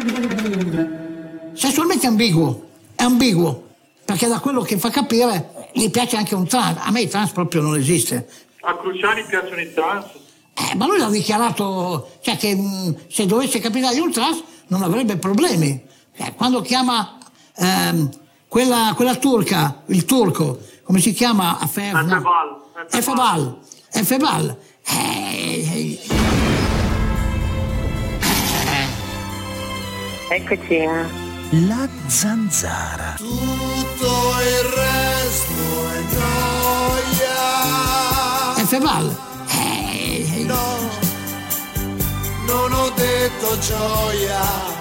Sessualmente è ambiguo, perché da quello che fa capire gli piace anche un trans. A me i trans proprio non esiste. A Cruciani piacciono i trans? Ma lui l'ha dichiarato, cioè che se dovesse capitare un trans non avrebbe problemi. Quando chiama quella turca, il turco, come si chiama? Efebal. Eccoci. La zanzara. Tutto il resto è gioia. Efebal. No, non ho detto gioia.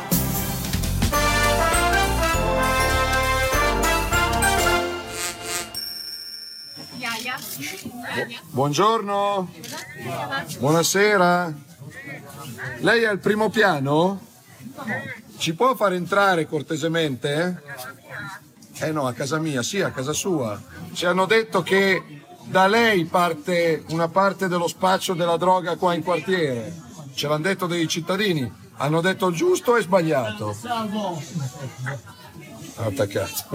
Buongiorno. Buonasera. Lei è al primo piano? Ci può far entrare cortesemente? No, a casa mia, sì, a casa sua. Ci hanno detto che da lei parte una parte dello spaccio della droga qua in quartiere. Ce l'hanno detto dei cittadini. Hanno detto il giusto e sbagliato. Attaccato.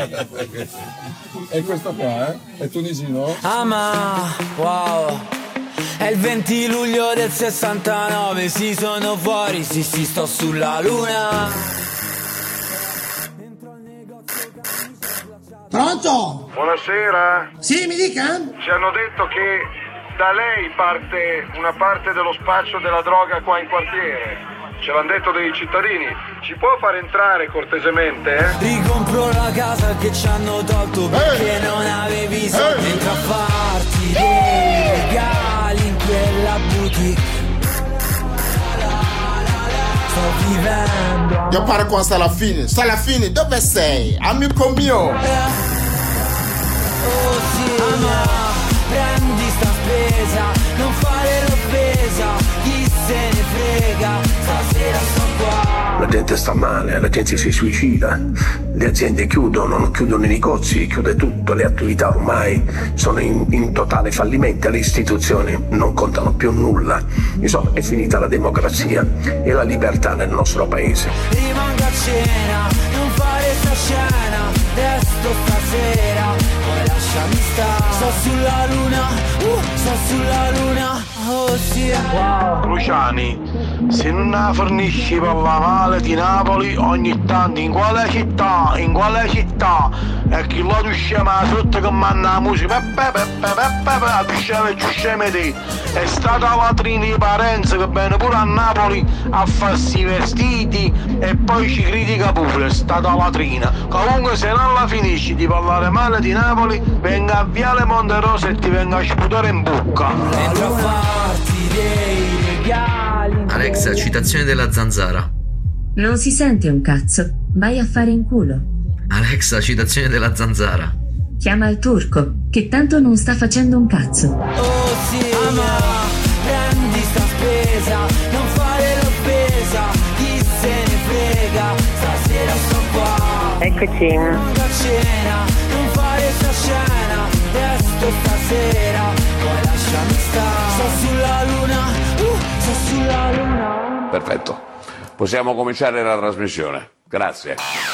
E questo qua, È tunisino? Ma wow. È il 20 luglio del 69, sì sono fuori, sì sto sulla luna. Pronto? Buonasera. Sì, mi dica? Ci hanno detto che da lei parte una parte dello spaccio della droga qua in quartiere. Ce l'hanno detto dei cittadini. Ci può far entrare cortesemente? Ricompro la casa che ci hanno tolto perché non avevi soldi. Entra a farti dei regali in quella boutique. Sto vivendo. Io parlo con Salafini, dove sei? Amico mio. Oh sì, prendi sta spesa, non fare l'offesa, chi se ne frega, stasera sto qua. La gente sta male, la gente si suicida, le aziende chiudono i negozi, chiude tutto, le attività ormai sono in totale fallimento, le istituzioni non contano più nulla. Insomma, è finita la democrazia e la libertà nel nostro paese. Rimango a cena, non fare sta scena, resto stasera, poi lasciami stare. Sto sulla luna, oh sì. Wow. Cruciani, se non la fornisci per la male di Napoli ogni tanto, in quale città? E chi lo scema sotto che manda la musica, sceme te. È stata la Trini Parenzo che viene pure a Napoli a farsi i vestiti e poi ci critica pure, è stata la Trina. Comunque se non la finisci di parlare male di Napoli, venga a Viale Monterosa e ti venga a sputare in bocca. Entra a farti dei regali. Alexa, citazione della zanzara. Non si sente un cazzo, vai a fare in culo. Alexa, citazione della zanzara. Chiama il turco, che tanto non sta facendo un cazzo. Oh sì, prendi sta spesa, non fare l'offesa, chi se ne frega, stasera sto qua. Eccoci. Vengo a cena, non fare sta scena, resto stasera, poi lasciami stare. Sto sulla luna. Perfetto, possiamo cominciare la trasmissione. Grazie.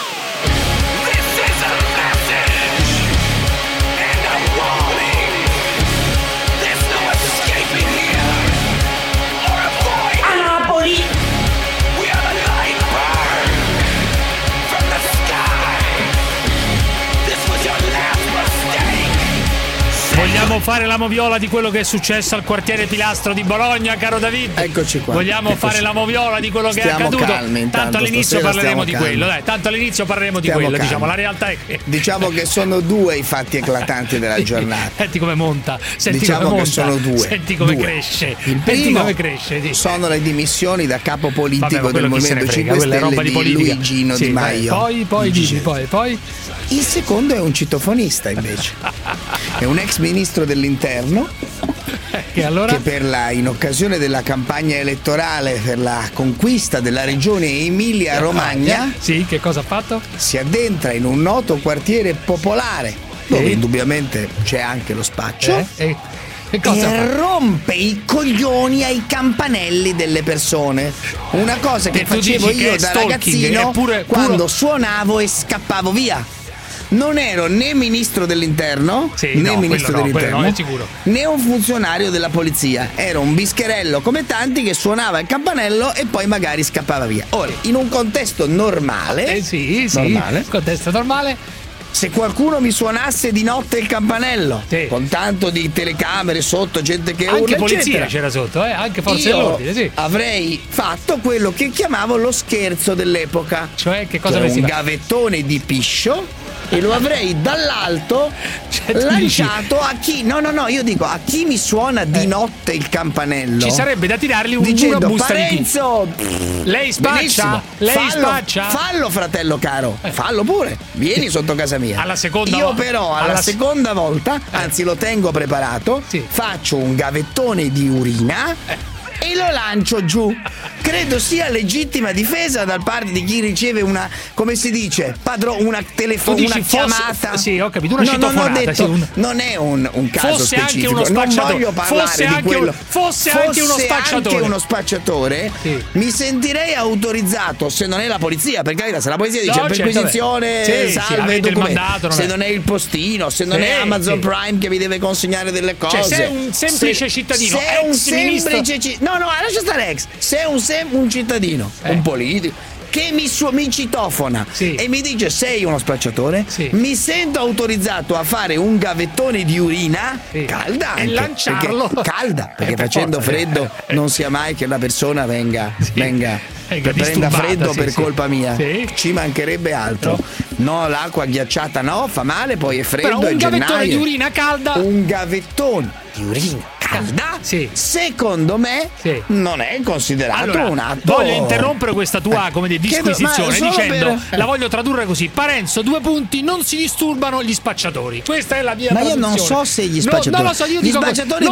Vogliamo fare la moviola di quello che è successo al quartiere Pilastro di Bologna, caro David? Eccoci qua. Vogliamo fare la moviola di quello che è accaduto? Calmi, tanto all'inizio parleremo di quello, dai, diciamo, la realtà è che diciamo che sono due i fatti eclatanti della giornata. Senti come monta, che sono due. Senti come cresce. Il primo sono le dimissioni da capo politico del Movimento 5 Stelle di Luigino Di Maio. Poi il secondo è un citofonista invece. È un ex ministro dell'interno che in occasione della campagna elettorale per la conquista della regione Emilia-Romagna, sì, che cosa ha fatto? Si addentra in un noto quartiere popolare dove indubbiamente c'è anche lo spaccio. E e rompe i coglioni ai campanelli delle persone. Una cosa che facevo io da ragazzino quando suonavo e scappavo via. Non ero né ministro dell'interno, né un funzionario della polizia. Ero un bischerello come tanti che suonava il campanello e poi magari scappava via. Ora, in un contesto normale, contesto normale, se qualcuno mi suonasse di notte il campanello, con tanto di telecamere sotto, gente che urla, anche polizia eccetera, c'era sotto, anche forze dell'ordine, avrei fatto quello che chiamavo lo scherzo dell'epoca. Cioè, che cosa un gavettone di piscio e lo avrei dall'alto lanciato a chi io dico a chi mi suona di notte il campanello. Ci sarebbe da tirargli dicendo, una busta Parenzo, lei spaccia, fallo fratello caro, fallo pure, vieni sotto casa mia. Alla seconda io però alla seconda volta, anzi lo tengo preparato, faccio un gavettone di urina e lo lancio giù. Credo sia legittima difesa da parte di chi riceve una, come si dice, una chiamata. Sì, ho capito, una citofonata. Non è un caso fosse specifico. Anche uno non voglio parlare di quello. Fosse anche uno spacciatore. Mi sentirei autorizzato, se non è la polizia, perché se la polizia dice perquisizione, salve documento, se non è il postino, se non è Amazon Prime che vi deve consegnare delle cose. Se è un semplice cittadino, se è un semplice no, lascia stare ex. Se è un cittadino, un politico che mi citofona e mi dice sei uno spacciatore, mi sento autorizzato a fare un gavettone di urina calda anche, e lanciarlo perché facendo freddo non sia mai che la persona venga prenda freddo per colpa mia. Ci mancherebbe altro. No, l'acqua ghiacciata no, fa male, poi è freddo. Però un gavettone di urina calda, un gavettone di urina calda, secondo me non è considerato un atto. Voglio interrompere questa tua disquisizione dicendo la voglio tradurre così: Parenzo, 2 punti, non si disturbano gli spacciatori. Questa è la mia io non so se gli spacciatori, non lo so, io gli spacciatori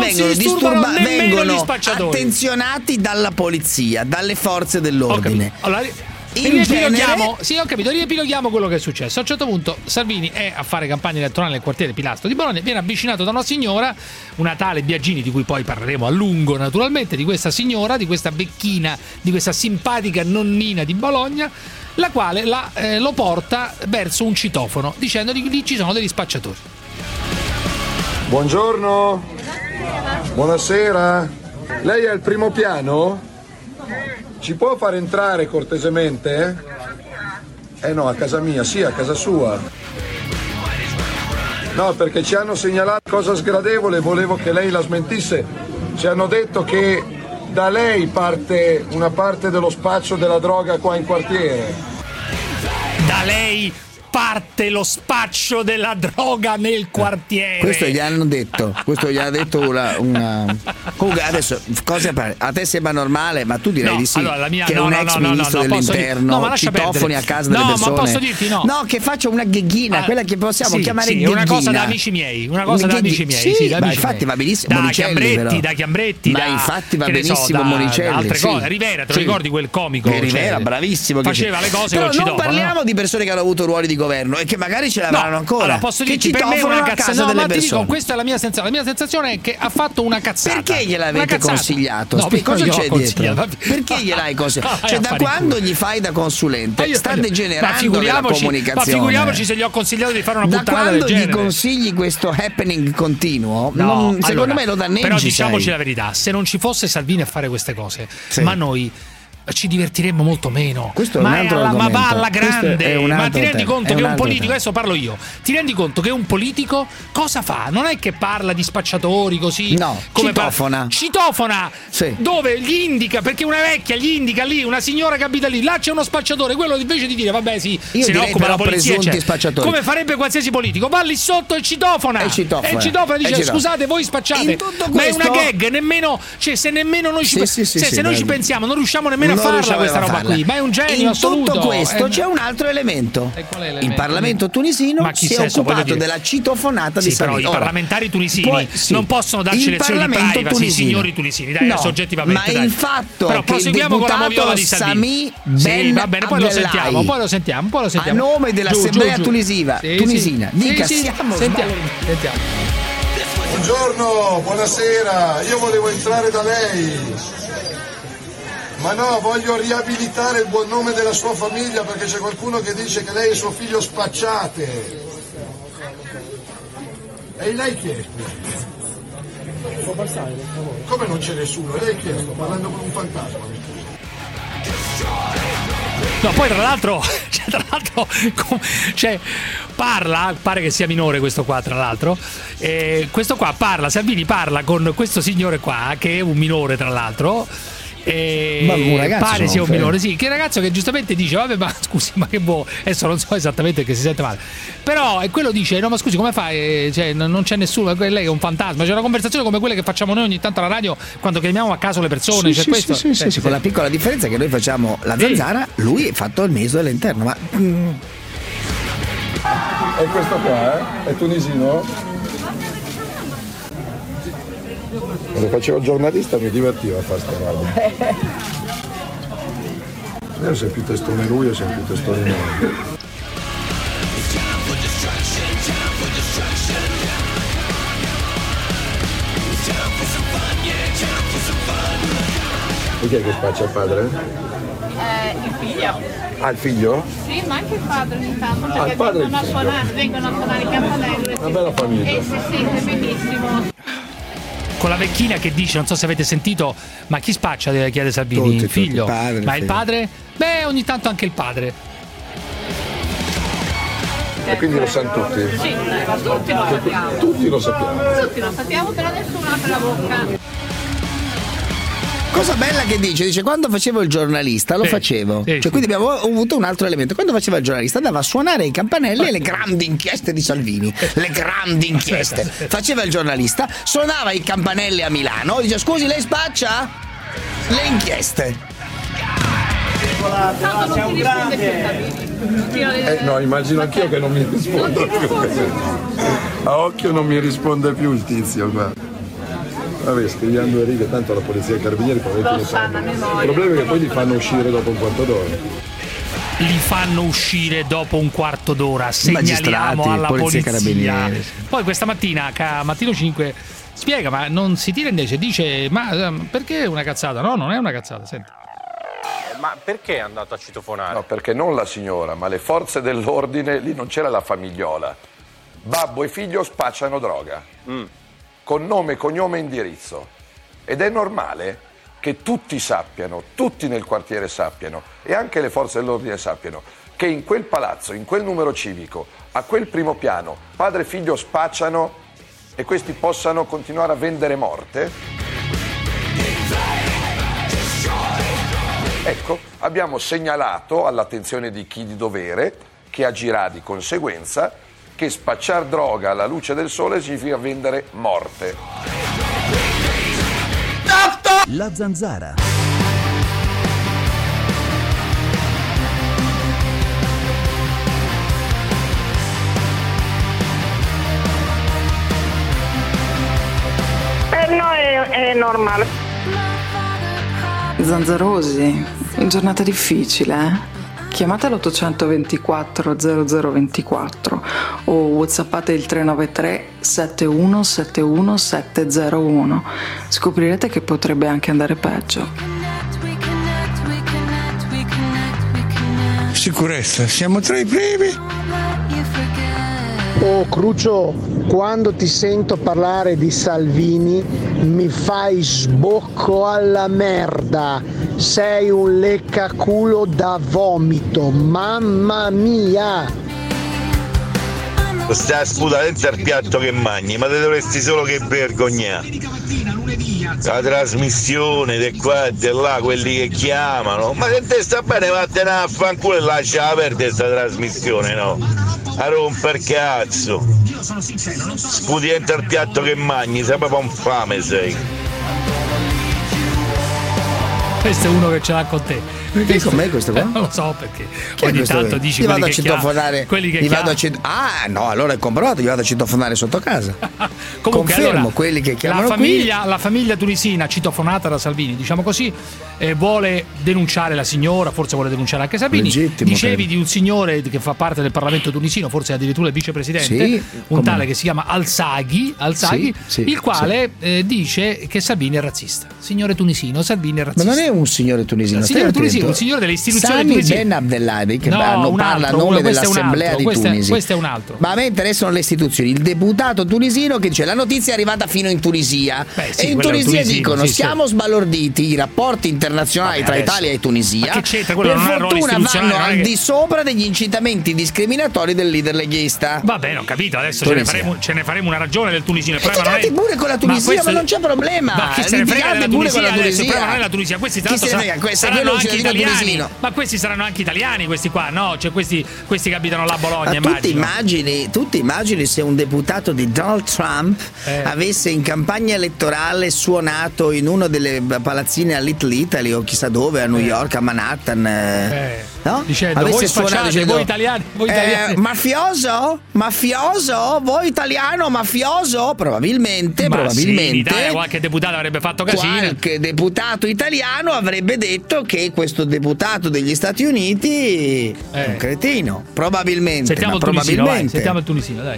vengono spacciatori. attenzionati dalla polizia, dalle forze dell'ordine. Riepiloghiamo quello che è successo. A un certo punto Salvini è a fare campagna elettorale nel quartiere Pilastro di Bologna, viene avvicinato da una signora, una tale Biagini, di cui poi parleremo a lungo naturalmente, di questa signora, di questa vecchina, di questa simpatica nonnina di Bologna, la quale lo porta verso un citofono dicendogli lì ci sono degli spacciatori. Buongiorno. Buonasera. Lei è al primo piano? Ci può far entrare cortesemente? No, a casa mia, sì, a casa sua. No, perché ci hanno segnalato cosa sgradevole, volevo che lei la smentisse. Ci hanno detto che da lei parte una parte dello spaccio della droga qua in quartiere. Da lei parte lo spaccio della droga nel quartiere. Questo gli hanno detto. una. Comunque adesso a te sembra normale, ma tu direi di sì. Allora, che un ex ministro dell'interno citofoni a casa delle persone. Ma posso dirti no? No, che faccia una gheghina, quella che possiamo chiamare gheghina. Una cosa da amici miei. Infatti va benissimo Monicelli. Da Chiambretti. Ma infatti va benissimo Monicelli. Altre cose. Rivera, te lo ricordi quel comico? Rivera, bravissimo. Faceva le cose col citofono. Non parliamo di persone che hanno avuto ruoli di governo e che magari ce l'avranno ancora. Allora, posso dirti, per me è una cazzata. No, ma ti dico, questa è la mia sensazione. La mia sensazione è che ha fatto una cazzata. Perché gliel'avete consigliato? Cosa c'è dietro? Perché gliel'hai consigliato? Cioè, da quando gli fai da consulente sta degenerando la comunicazione. Ma figuriamoci se gli ho consigliato di fare una puttana del genere. Da quando gli consigli questo happening continuo, secondo me lo danneggi. Però diciamoci la verità, se non ci fosse Salvini a fare queste cose, ma noi ci divertiremmo molto meno. Questo è un altro argomento. Ma va alla grande. Ma ti rendi conto che un politico, adesso parlo io, ti rendi conto che un politico cosa fa? Non è che parla di spacciatori così. No, come citofona. Sì. Dove gli indica, perché una vecchia gli indica lì, una signora che abita lì, là c'è uno spacciatore, quello invece di dire vabbè sì, io se ne occupa la polizia, spacciatori. Come farebbe qualsiasi politico, va lì sotto e citofona. E citofona dice scusate, voi spacciate. Ma è una gag, nemmeno, cioè se nemmeno noi se noi ci pensiamo, non riusciamo nemmeno a farla questa roba qui, ma è un genio assoluto. In tutto questo c'è un altro elemento. Il Parlamento tunisino si è occupato della citofonata di Salvini. Però i parlamentari tunisini non possono darci lezioni di privacy, signori tunisini, dai, soggettivamente. Ma il fatto però che il deputato Sami Ben va bene, poi lo sentiamo. A nome dell'Assemblea tunisina dica sentiamo. Buongiorno, buonasera, io volevo entrare da lei. Ma no, voglio riabilitare il buon nome della sua famiglia perché c'è qualcuno che dice che lei e suo figlio spacciate. E lei chi è? Può passare, per favore. Come non c'è nessuno? Lei chi è? Sto parlando con un fantasma. No, poi tra l'altro parla, pare che sia minore questo qua tra l'altro, questo qua parla, Salvini parla con questo signore qua che è un minore tra l'altro. Ma un ragazzo pare sia un minore, sì, che ragazzo che giustamente dice vabbè ma scusi ma che boh, adesso non so esattamente che si sente male, però quello dice no ma scusi come fai, cioè, non c'è nessuno, lei è un fantasma, c'è una conversazione come quelle che facciamo noi ogni tanto alla radio quando chiamiamo a caso le persone, sì, questo sì, con la piccola differenza che noi facciamo la zanzara, lui è fatto il ministro dell'interno, ma E questo qua è tunisino? Quando facevo il giornalista mi divertiva a fare sta roba. Io sei più testone lui e sei più testone noi. E chi è che spaccia il padre? Il figlio. Ah, il figlio? Sì, ma anche il padre ogni tanto, perché il padre vengono a suonare i campanelli. Una bella famiglia. E si sente benissimo. Con la vecchina che dice, non so se avete sentito, ma chi spaccia, chiede Salvini? Il figlio. Ma il padre? Beh, ogni tanto anche il padre. E quindi lo sanno tutti? Sì, tutti lo sappiamo. Tutti lo sappiamo. Tutti lo sappiamo, però nessuno apre la bocca. Cosa bella che dice quando facevo il giornalista lo facevo, cioè quindi abbiamo avuto un altro elemento, quando faceva il giornalista andava a suonare i campanelli e le grandi inchieste di Salvini, le grandi inchieste, faceva il giornalista, suonava i campanelli a Milano, dice scusi lei spaccia? Le inchieste. Sei un grande. No, immagino anch'io che non mi risponda più. A occhio non mi risponde più il tizio, guarda. Vabbè, scriviamo 2 righe, tanto la polizia e i carabinieri probabilmente lo sanno. Il problema è che poi li fanno uscire dopo un quarto d'ora. Li fanno uscire dopo un quarto d'ora, segnaliamo alla polizia. Poi questa mattina, Mattino 5, spiega, ma non si tira invece, dice, ma perché una cazzata? No, non è una cazzata, senti. Ma perché è andato a citofonare? No, perché non la signora, ma le forze dell'ordine, lì non c'era la famigliola. Babbo e figlio spacciano droga. Con nome, cognome e indirizzo. Ed è normale che tutti sappiano, tutti nel quartiere sappiano e anche le forze dell'ordine sappiano che in quel palazzo, in quel numero civico, a quel primo piano, padre e figlio spacciano e questi possano continuare a vendere morte. Ecco, abbiamo segnalato all'attenzione di chi di dovere, che agirà di conseguenza, che spacciare droga alla luce del sole significa vendere morte. La zanzara. Per noi è normale. Zanzarosi, giornata difficile, eh? Chiamate l'824 0024 o whatsappate il 393 7171 701. Scoprirete che potrebbe anche andare peggio. Sicurezza, siamo tra i primi. Oh Crucio, quando ti sento parlare di Salvini mi fai sbocco alla merda. Sei un leccaculo da vomito, mamma mia. Stai a sputare dentro al piatto che mangi, ma te dovresti solo che vergognare. La trasmissione di qua e di là, quelli che chiamano, ma se te sta bene vattene a fanculo e lascia perdere questa trasmissione, no? A romper cazzo. Sputi dentro al piatto che mangi, sei proprio un fame sei. Questo è uno che ce l'ha con te. Perché con me questo qua? Non lo so perché Chi ogni tanto dici io quelli vado a che citofonare. quelli che Ah, no, allora è comprovato, io vado a citofonare sotto casa. Comunque, confermo allora, quelli che chiamano la famiglia tunisina citofonata da Salvini, diciamo così, vuole denunciare la signora, forse vuole denunciare anche Salvini. Legittimo, Dicevi credo. di un signore che fa parte del Parlamento tunisino, forse addirittura il vicepresidente, Sì, un tale che si chiama Al-Saghi, Sì, il quale dice che Salvini è razzista. Signore tunisino, Salvini è razzista. Ma non è un signore tunisino, Signore tunisino, un signore delle istituzioni Sami tunisine. Ben Abdelhadi che No, parla a nome dell'Assemblea di Tunisi. Questo è un altro. Ma a me interessano le istituzioni. Il deputato tunisino che dice la notizia è arrivata fino in Tunisia. Sì, e in Tunisia dicono siamo sbalorditi i rapporti internazionali tra Italia e Tunisia. Ma che c'entra? Quello Per non ha ruolo fortuna istituzionale, vanno non è al che- di sopra degli incitamenti discriminatori del leader leghista. Va bene, ho capito, adesso ce ne faremo una ragione del tunisino. Il E problema non è pure con la Tunisia, ma non c'è problema. Ma chi se ne frega della Litigate pure Tunisia? con la Adesso il Tunisia. problema non è la Tunisia, questi Chi se ne frega? Questo è saranno quello anche cittadino italiani. tunisino. Ma questi saranno anche italiani, questi qua, no? Cioè questi che abitano là a Bologna, Ma tu ti immagini se un deputato di Donald Trump avesse in campagna elettorale suonato in uno delle palazzine a Little Italy o chissà dove, a New York, a Manhattan, no? Dicendo avesse voi spacciate, dicendo, voi italiani, mafioso, voi italiano, mafioso, probabilmente sì, in Italia qualche deputato avrebbe fatto casino. Qualche deputato italiano avrebbe detto che questo deputato degli Stati Uniti è un cretino, probabilmente. Sentiamo il tunisino, dai.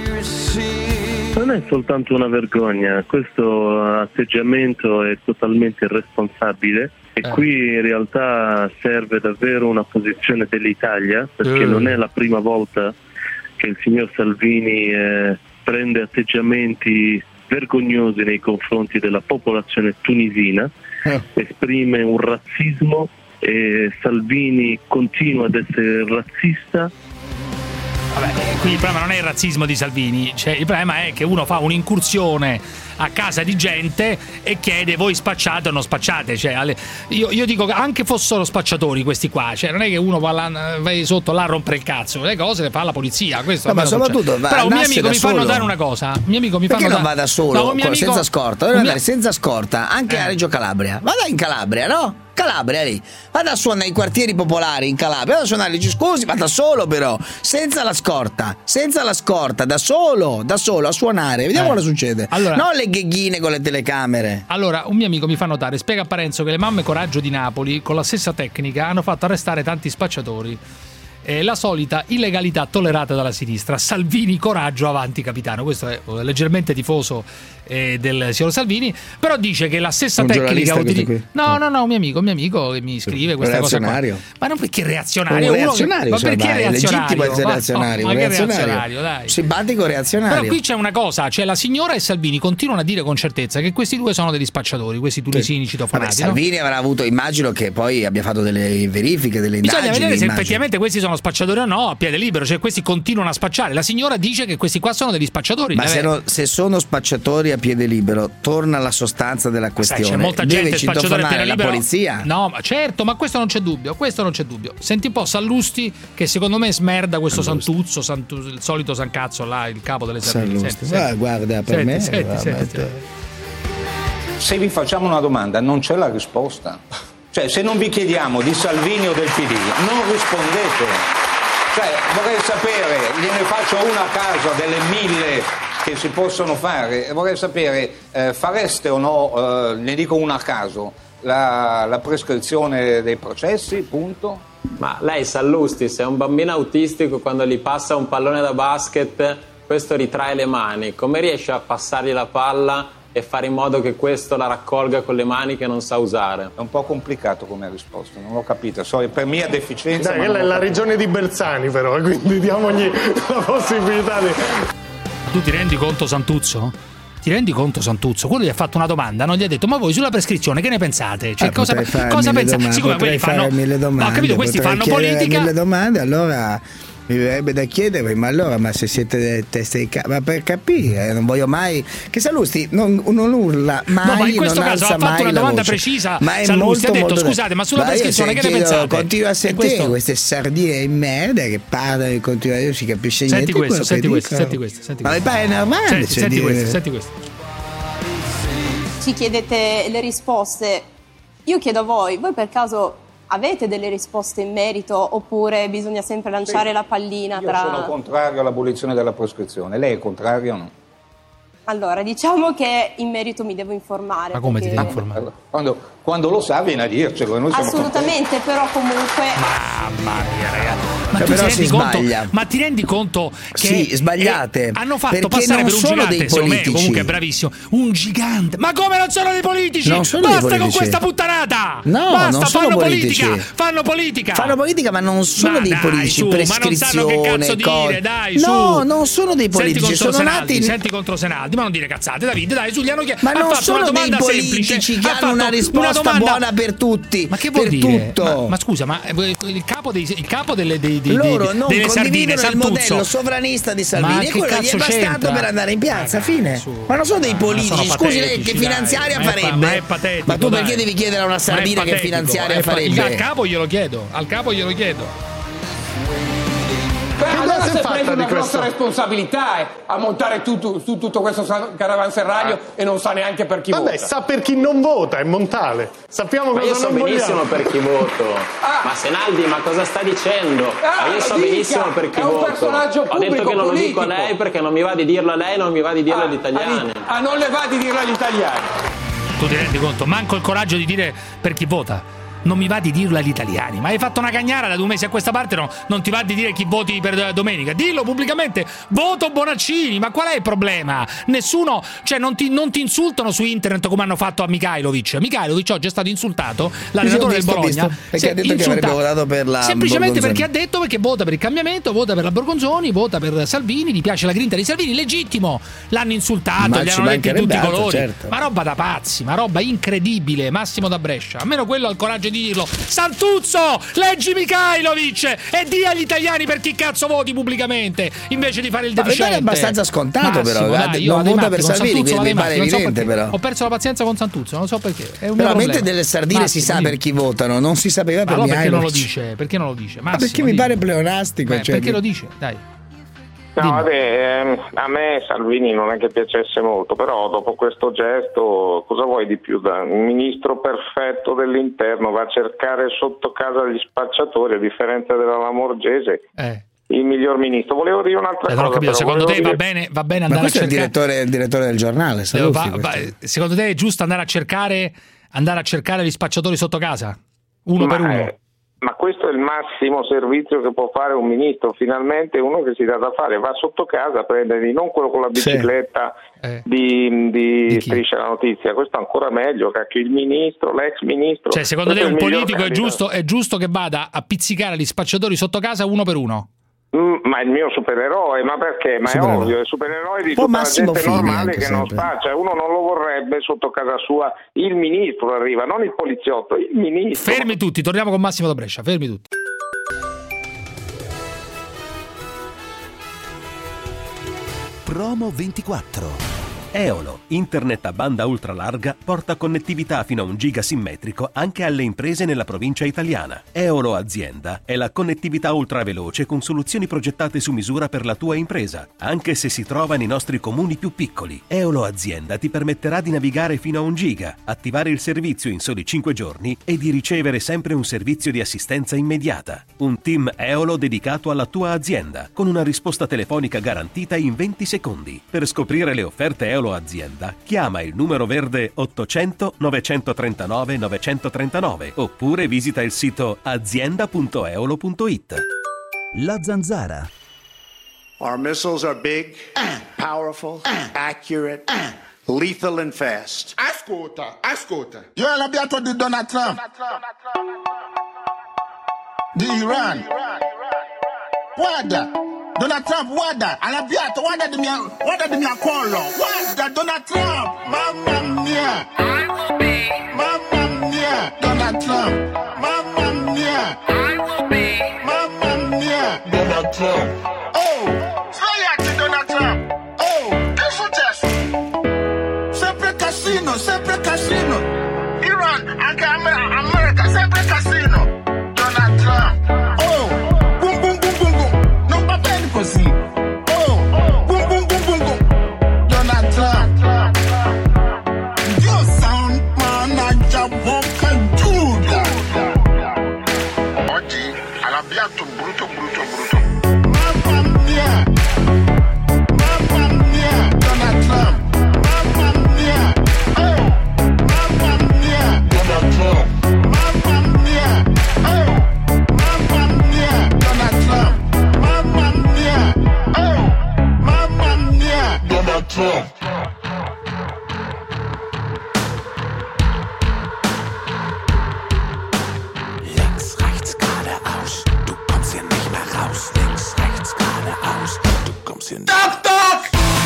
Non è soltanto una vergogna, questo atteggiamento è totalmente irresponsabile e qui in realtà serve davvero una posizione dell'Italia, perché non è la prima volta che il signor Salvini prende atteggiamenti vergognosi nei confronti della popolazione tunisina, esprime un razzismo e Salvini continua ad essere razzista. Vabbè, qui il problema non è il razzismo di Salvini, cioè il problema è che uno fa un'incursione a casa di gente e chiede voi spacciate o non spacciate, cioè, io dico che anche fossero spacciatori questi qua, cioè non è che uno vai sotto là a rompere il cazzo, le cose le fa la polizia, questo ma soprattutto però un mio amico mi fa notare una cosa, perché non vada solo, senza scorta, deve andare senza scorta anche a Reggio Calabria, vada in Calabria, no? Calabria lì, vada a suonare nei quartieri popolari in Calabria, vada a suonare, dici scusi, ma da solo però, senza la scorta, da solo a suonare, vediamo cosa succede. Allora, non le gheghine con le telecamere. Allora, un mio amico mi fa notare, spiega a Parenzo che le mamme Coraggio di Napoli, con la stessa tecnica, hanno fatto arrestare tanti spacciatori. La solita illegalità tollerata dalla sinistra. Salvini, coraggio, avanti capitano. Questo è leggermente tifoso del signor Salvini, però dice che la stessa un tecnica No, un mio amico che mi scrive questa cosa qua. Ma non perché reazionario, ma perché reazionario? È legittimo essere reazionario, ma che reazionario, dai. Simpatico reazionario. Però qui c'è una cosa, cioè la signora e Salvini continuano a dire con certezza che questi due sono degli spacciatori, questi tunisini citofonati. Salvini avrà avuto, immagino che poi abbia fatto delle verifiche, delle indagini. Bisogna vedere se effettivamente questi sono spacciatori o no, a piede libero, cioè questi continuano a spacciare. La signora dice che questi qua sono degli spacciatori. Ma se sono spacciatori a piede libero, torna alla sostanza della questione. C'è molta gente spacciatori a piede libero. La polizia? No, ma certo, ma questo non c'è dubbio. Senti un po' Sallusti, che secondo me smerda questo Santuzzo, il solito Sancazzo là, il capo delle servizi. Guarda, per me. Se vi facciamo una domanda, non c'è la risposta. Cioè, se non vi chiediamo di Salvini o del PD, non rispondete. Cioè, vorrei sapere, gliene faccio una a caso delle 1000 che si possono fare, vorrei sapere, fareste o no, ne dico una a caso, la prescrizione dei processi, punto? Ma lei, Sallusti, se è un bambino autistico, quando gli passa un pallone da basket, questo ritrae le mani, come riesce a passargli la palla e fare in modo che questo la raccolga con le mani che non sa usare? È un po' complicato come risposta, non l'ho capito, per mia deficienza. Dai, quella è la regione di Bersani però, quindi diamogli la possibilità di... Tu ti rendi conto, Santuzzo? Quello gli ha fatto una domanda, non gli ha detto ma voi sulla prescrizione che ne pensate? Cioè, cosa pensate? Siccome quelli fanno mille domande, no, capito, questi fanno politica. Mille domande, allora mi verrebbe da chiedervi, ma se siete teste di ma per capire, non voglio mai che Sallusti non urla mai. No, ma in questo caso ha fatto una domanda precisa. Ma è Sallusti molto, ha detto molto scusate, ma sulla prescrizione che ne pensate? Continuo a sentire queste sardine in merda che parlano e continuano, non si capisce niente. Senti questo. Ma mi pare normale. Senti questo. Ci chiedete le risposte. io chiedo a voi per caso avete delle risposte in merito oppure bisogna sempre lanciare la pallina Io sono contrario all'abolizione della prescrizione. Lei è contrario o no? Allora, diciamo che in merito mi devo informare. Ma come perché... ti devi informare? Quando lo sa viene a dircelo. Noi siamo assolutamente, però comunque... Mamma mia, ragazzi. Ma tu però ti rendi conto? sbaglia. Ma ti rendi conto che sì, sbagliate. Hanno fatto perché passare non per un sono gigante, dei secondo me, politici. comunque è bravissimo. Un gigante. Ma come non sono dei politici? Non sono Basta dei politici. con questa puttanata. No, basta, non sono fanno politici. Fanno politica. Fanno politica, ma non sono dei politici. Su, prescrizione, ma non sanno che cazzo dire, dai, no, su. non sono dei politici. Sono nati. Senti contro Senaldi, ma non dire cazzate, Davide, dai, su, gli hanno chiesto. Ma non sono dei politici che hanno una risposta buona per tutti. Ma che vuol dire? Ma scusa, ma il capo delle loro non delle sardine, condividono il modello sovranista di Salvini e quello gli è bastato per andare in piazza, fine. Ma non sono dei politici. Scusi, lei che finanziaria farebbe? Ma è patetico. Ma tu perché devi chiedere a una sardina che finanziaria farebbe? Al capo glielo chiedo. Allora si è preso una grossa responsabilità a montare su tutto questo caravanserraglio e non sa neanche per chi vota. Vabbè, sa per chi non vota, è Montale. Sappiamo ma cosa io so non benissimo vogliamo. per chi voto. Ma Senaldi, ma cosa sta dicendo? Ma io so benissimo per chi è un voto. personaggio Ho detto pubblico, che non lo politico. dico a lei perché non mi va di dirlo a lei, non mi va di dirlo agli italiani. Non le va di dirlo agli italiani. Tu ti rendi conto? Manco il coraggio di dire per chi vota. Non mi va di dirlo agli italiani. Ma hai fatto una cagnara da 2 mesi a questa parte, no? Non ti va di dire chi voti per domenica. Dillo pubblicamente. Voto Bonaccini. Ma qual è il problema? Nessuno, cioè non ti insultano su internet come hanno fatto a Mihajlovic. Mihajlovic oggi è stato insultato, l'allenatore del Bologna. Perché ha detto che avrebbe votato per la semplicemente Borgonzoni. perché ha detto perché vota per il cambiamento, vota per la Borgonzoni, vota per Salvini, gli piace la grinta di Salvini, legittimo. L'hanno insultato, Ma gli ci hanno detto in tutti i mancherebbe altro, colori. certo. Ma roba da pazzi, ma roba incredibile. Massimo da Brescia. Almeno quello ha il coraggio di dirlo. Santuzzo, leggi Mihajlovic e di agli italiani per chi cazzo voti pubblicamente invece di fare il deficiente. È abbastanza scontato, Massimo, però dai, non vota per Salvini, Santuzzo, quindi mi pare evidente, so però. Ho perso la pazienza con Santuzzo, non so perché. È un però mio mentre problema. delle sardine Massimo, si sa per chi votano, non si sapeva per Mihajlovic. Perché non lo Mihajlovic. dice? Perché non lo dice? Ma Massimo, perché mi pare pleonastico. Cioè perché lo dice? Dai. No, vabbè, a me Salvini non è che piacesse molto, però dopo questo gesto cosa vuoi di più? Da un ministro perfetto dell'interno va a cercare sotto casa gli spacciatori, a differenza della Lamorgese. Il miglior ministro. Volevo dire un'altra cosa. Non ho capito, però, secondo te dire... va bene andare Ma questo a cercare... è il direttore del giornale, secondo te è giusto andare a cercare gli spacciatori sotto casa? Uno per uno? Ma questo è il massimo servizio che può fare un ministro, finalmente uno che si dà da fare, va sotto casa a prenderli, non quello con la bicicletta di Striscia la Notizia, questo è ancora meglio, cacchio, il ministro, l'ex ministro. Cioè secondo te un politico candidato. è giusto che vada a pizzicare gli spacciatori sotto casa uno per uno? Ma il mio supereroe, ma perché? Ma è ovvio, il supereroe di tutta la gente normale che non sta, cioè uno non lo vorrebbe sotto casa sua, il ministro arriva, non il poliziotto, il ministro. Fermi tutti, torniamo con Massimo da Brescia, fermi tutti. Promo 24. Eolo, internet a banda ultralarga, porta connettività fino a 1 giga simmetrico anche alle imprese nella provincia italiana. Eolo Azienda è la connettività ultraveloce con soluzioni progettate su misura per la tua impresa, anche se si trova nei nostri comuni più piccoli. Eolo Azienda ti permetterà di navigare fino a 1 giga, attivare il servizio in soli 5 giorni e di ricevere sempre un servizio di assistenza immediata. Un team Eolo dedicato alla tua azienda, con una risposta telefonica garantita in 20 secondi. Per scoprire le offerte Eolo Azienda, chiama il numero verde 800 939 939 oppure visita il sito azienda.eolo.it. La Zanzara. Our missiles are big, powerful, accurate, lethal and fast. Ascolta. Io ho l'arrabbiato di Donald Trump. Di Iran. Guarda. Donald Trump, guarda, arrabbiato, guarda di mia collo, guarda Donald Trump, mamma mia, mamma mia, Donald Trump, mamma mia, mamma mia, Donald Trump. Oh, svegliati Donald Trump, oh, che è successo? Sempre casino, Iran, anche America, sempre casino, Donald Trump, oh, boom boom boom boom boom, non va bene così, oh, boom boom boom boom boom, Donald Trump, Dio San, manager, walker, gatto brutto. Mamma mia, Donald Trump. Mamma mia, oh, mamma mia, Donald Trump. Mamma mia, oh, mamma mia, Donald Trump. Mamma mia, oh, mamma mia, Donald Trump. Doc, Doc!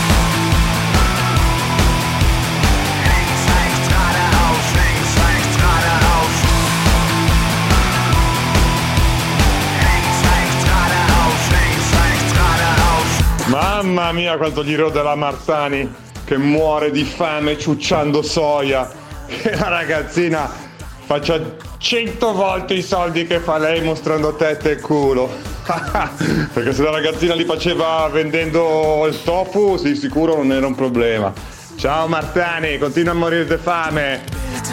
Links, rechts, geradeaus, links, rechts, geradeaus. Links, rechts, geradeaus, links, rechts, geradeaus. Mamma mia quanto gli rode la Marzani che muore di fame ciucciando soia. Che la ragazzina faccia 100 volte i soldi che fa lei mostrando tette e culo. Perché se la ragazzina li faceva vendendo il tofu, sì, sicuro non era un problema. Ciao Marzani, continua a morire di fame.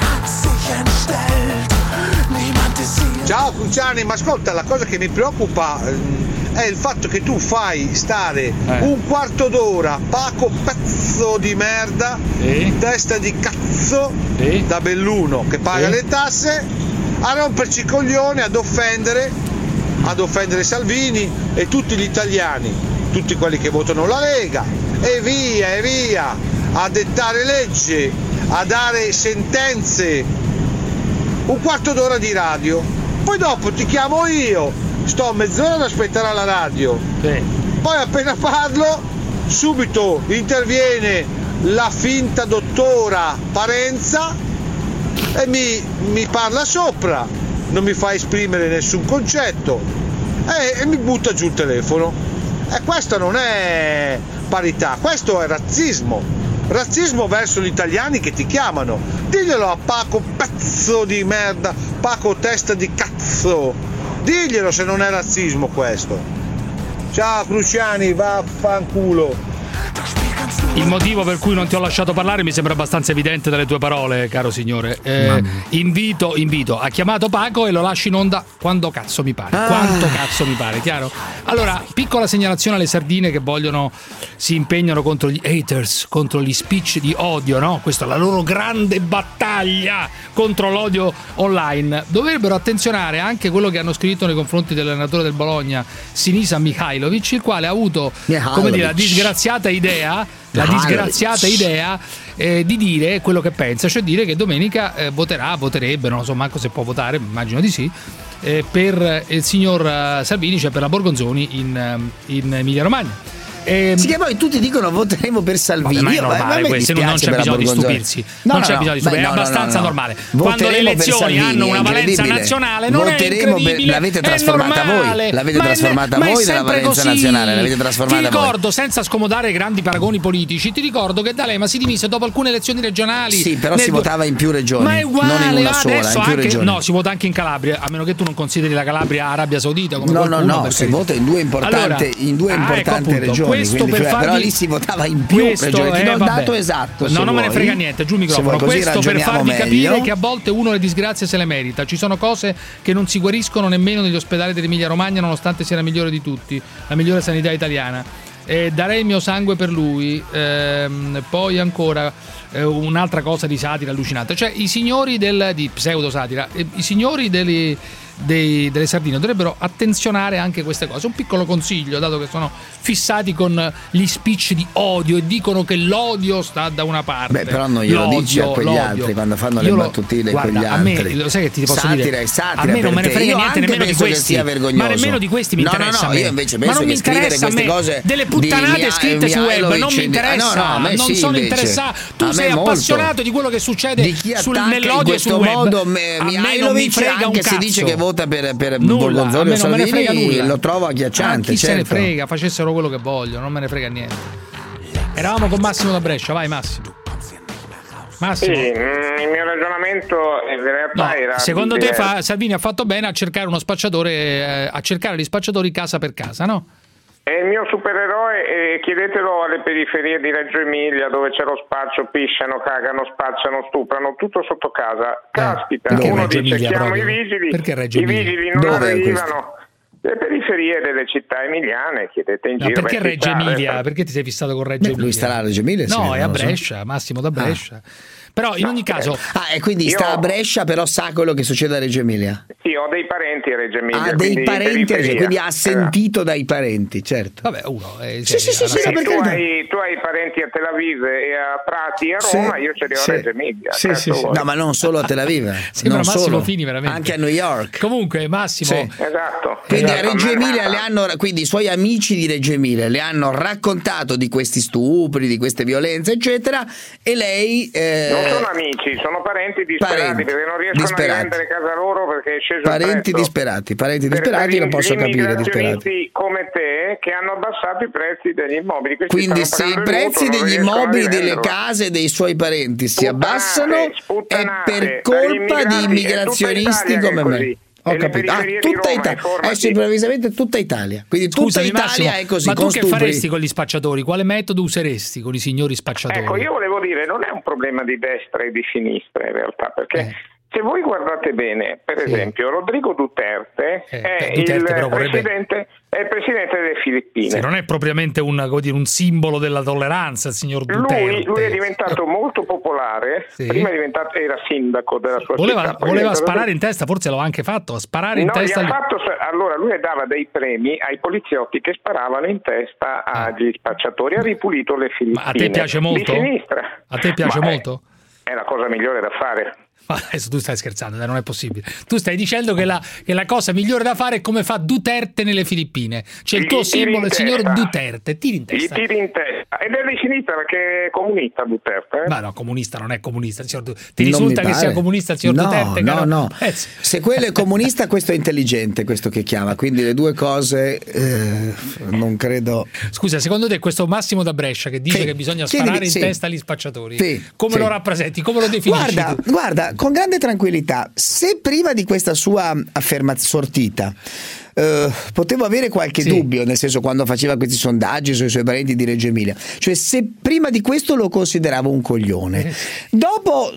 Ciao Cruciani, ma ascolta, la cosa che mi preoccupa è il fatto che tu fai stare un quarto d'ora Paco pezzo di merda, testa di cazzo, da Belluno che paga le tasse, a romperci i coglioni, ad offendere Salvini e tutti gli italiani, tutti quelli che votano la Lega, e via, a dettare legge, a dare sentenze. Un quarto d'ora di radio, poi dopo ti chiamo io, sto mezz'ora ad aspettare alla radio, poi appena parlo subito interviene la finta dottora Parenza e mi parla sopra, non mi fa esprimere nessun concetto e mi butta giù il telefono. E questa non è parità, questo è razzismo verso gli italiani che ti chiamano. Diglielo a Paco pezzo di merda, Paco testa di cazzo, diglielo se non è razzismo questo. Ciao Cruciani, vaffanculo. Il motivo per cui non ti ho lasciato parlare mi sembra abbastanza evidente dalle tue parole, caro signore. Invito, ha chiamato Paco e lo lascio in onda quando cazzo mi pare. Quanto cazzo mi pare, chiaro? Allora, piccola segnalazione alle sardine che si impegnano contro gli haters, contro gli speech di odio, no? Questa è la loro grande battaglia contro l'odio online. Dovrebbero attenzionare anche quello che hanno scritto nei confronti dell'allenatore del Bologna, Sinisa Mihajlovic, il quale ha avuto, come dire, la disgraziata idea di dire quello che pensa, cioè dire che domenica voterebbe, non so manco se può votare, immagino di sì, per il signor Salvini, cioè per la Borgonzoni in Emilia Romagna. Sì, che poi tutti dicono voteremo per Salvini. Ma è normale questo, non c'è bisogno di stupirsi. Non c'è bisogno di stupirsi, è abbastanza normale. Quando le elezioni hanno una valenza nazionale non è incredibile, l'avete trasformata voi. L'avete trasformata voi nella valenza nazionale. L'avete trasformata voi. Ti ricordo, senza scomodare grandi paragoni politici, ti ricordo che D'Alema si dimise dopo alcune elezioni regionali. Sì, però si votava in più regioni. Ma è uguale, non in una sola, in più regioni. No, si vota anche in Calabria, a meno che tu non consideri la Calabria Arabia Saudita come No, si vota in due importanti regioni. Questo per farvi, però lì si votava in più regioni. Ti do il dato esatto. No, non me ne frega niente, giù il microfono. Questo per farvi capire che a volte uno le disgrazie se le merita. Ci sono cose che non si guariscono nemmeno negli ospedali dell'Emilia Romagna, nonostante sia la migliore di tutti, la migliore sanità italiana. Darei il mio sangue per lui. Poi ancora un'altra cosa di satira allucinante, cioè i signori di pseudo satira, i signori delle sardine dovrebbero attenzionare anche queste cose. Un piccolo consiglio, dato che sono fissati con gli speech di odio e dicono che l'odio sta da una parte. Beh, però non glielo dici a quegli altri quando fanno le battutine. Guarda, quegli altri. Lo sai che ti posso satira dire? Satira, a me non me ne frega niente nemmeno di questi, ma nemmeno di questi mi interessa. No, io invece penso che scrivere queste cose delle puttanate scritte su web non mi interessa. Non sono interessato. Tu sei appassionato di quello che succede nell'odio sul web. A me non mi frega un cazzo. Se dice che vota per Borgonzoni o Salvini, lo trovo agghiacciante. Chi se ne frega, facessero quello che vogliono, non me ne frega niente. Eravamo con Massimo da Brescia, vai Massimo. Sì, il mio ragionamento in realtà era. Secondo te Salvini ha fatto bene a cercare uno spacciatore, a cercare gli spacciatori casa per casa, no? È il mio supereroe, chiedetelo alle periferie di Reggio Emilia dove c'è lo spaccio, pisciano, cagano, spacciano, stuprano, tutto sotto casa. Caspita, uno dice chiamo i vigili non arrivano. Le periferie delle città emiliane, chiedete in giro. Perché Reggio Emilia? Perché ti sei fissato con Reggio Emilia? Lui starà a Reggio Emilia? No, sì, è a Brescia, Massimo da Brescia. Però in ogni caso... e quindi sta a Brescia, però sa quello che succede a Reggio Emilia? Sì, ho dei parenti a Reggio Emilia. Ha dei parenti a Reggio Emilia, quindi ha sentito dai parenti, certo. Vabbè, uno... tu hai parenti a Tel Aviv e a Prati e a Roma, io ce li ho a Reggio Emilia. Sì. No, ma non solo a Tel Aviv. Sembra non Massimo solo, Fini, veramente. anche a New York. Comunque, Massimo... Esatto. Quindi a Reggio Emilia quindi i suoi amici di Reggio Emilia le hanno raccontato di questi stupri, di queste violenze, eccetera, e lei... non sono amici, sono parenti disperati perché non riescono a rivendere casa loro perché è sceso parenti il prezzo. Parenti disperati, lo posso capire, disperati. Come te che hanno abbassato i prezzi degli immobili. Quindi se i prezzi degli immobili, delle case dei suoi parenti si abbassano è per colpa di immigrazionisti come me. Ho capito. Tutta Italia. Adesso improvvisamente tutta Italia. Quindi tutta Italia Massimo, è così. Ma tu che faresti con gli spacciatori? Quale metodo useresti con i signori spacciatori? Ecco, io volevo dire, non è un problema di destra e di sinistra in realtà, perché se voi guardate bene, per esempio, Rodrigo Duterte è il presidente delle Filippine. Se non è propriamente un simbolo della tolleranza, il signor Duterte. Lui è diventato molto popolare, prima era sindaco della sua città. Voleva sparare in testa, forse l'ho anche fatto, in testa. Allora lui dava dei premi ai poliziotti che sparavano in testa agli spacciatori, ha ripulito le Filippine. Ma a te piace molto? Di sinistra. A te piace molto? È la cosa migliore da fare. Ma adesso tu stai scherzando, non è possibile. Tu stai dicendo che la cosa migliore da fare è come fa Duterte nelle Filippine. C'è il tuo simbolo, il signor Duterte. Tiri in testa. Gli tiri in testa. Ed è di sinistra perché è comunista Duterte. Ma no, comunista non è comunista. Ti risulta che sia comunista il signor Duterte? No. Se quello è comunista, questo è intelligente, questo che chiama. Quindi le due cose non credo. Scusa, secondo te questo Massimo da Brescia che dice che bisogna sparare in testa agli spacciatori, come lo rappresenti? Come lo definisci? Guarda, con grande tranquillità, se prima di questa sua sortita potevo avere qualche dubbio, nel senso, quando faceva questi sondaggi sui suoi parenti di Reggio Emilia, cioè se prima di questo lo consideravo un coglione, dopo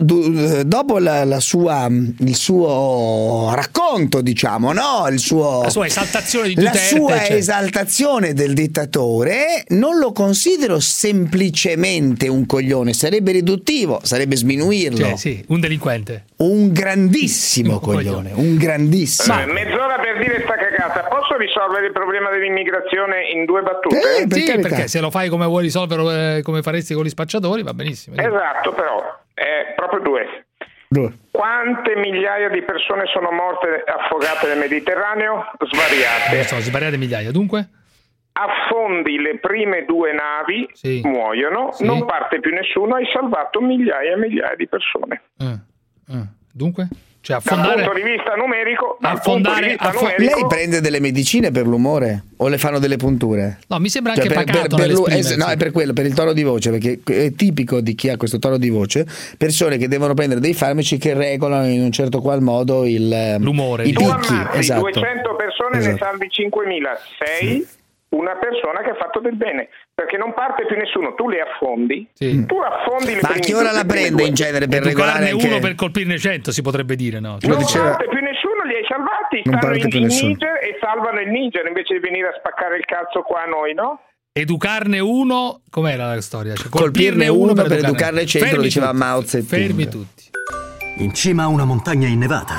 il suo racconto, diciamo, no? La sua esaltazione di Duterte, la sua esaltazione del dittatore, non lo considero semplicemente un coglione, sarebbe riduttivo, sarebbe sminuirlo. Un delinquente, un grandissimo coglione, un grandissimo. Mezz'ora per dire sta cagata. Posso risolvere il problema dell'immigrazione in 2 battute? Perché se lo fai come vuoi risolverlo, come faresti con gli spacciatori, va benissimo. Esatto, però proprio 2. Quante migliaia di persone sono morte affogate nel Mediterraneo? Svariate. Svariate migliaia, dunque? Affondi le prime 2 navi, muoiono, non parte più nessuno, hai salvato migliaia e migliaia di persone. Dunque? Cioè dal punto di vista numerico, lei prende delle medicine per l'umore o le fanno delle punture? No, mi sembra anche pacato nell'esprimere. No, è per quello, per il tono di voce, perché è tipico di chi ha questo tono di voce, persone che devono prendere dei farmaci che regolano in un certo qual modo l'umore, i tu picchi. Ammazzi 200 persone, ne salvi 5.000, sei una persona che ha fatto del bene, perché non parte più nessuno, tu le affondi, tu affondi le ma a che ora la prende in genere per regolare uno per colpirne 100, si potrebbe dire, no? Non parte più nessuno, li hai salvati, stanno in Niger e salvano il Niger invece di venire a spaccare il cazzo qua a noi, no? Educarne uno, com'era la storia? Cioè, colpirne uno per educarne 100, lo diceva Mao Zedong. Fermi tutti. In cima a una montagna innevata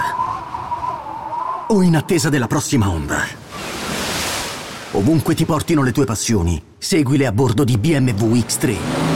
o in attesa della prossima onda. Ovunque ti portino le tue passioni, seguile a bordo di BMW X3.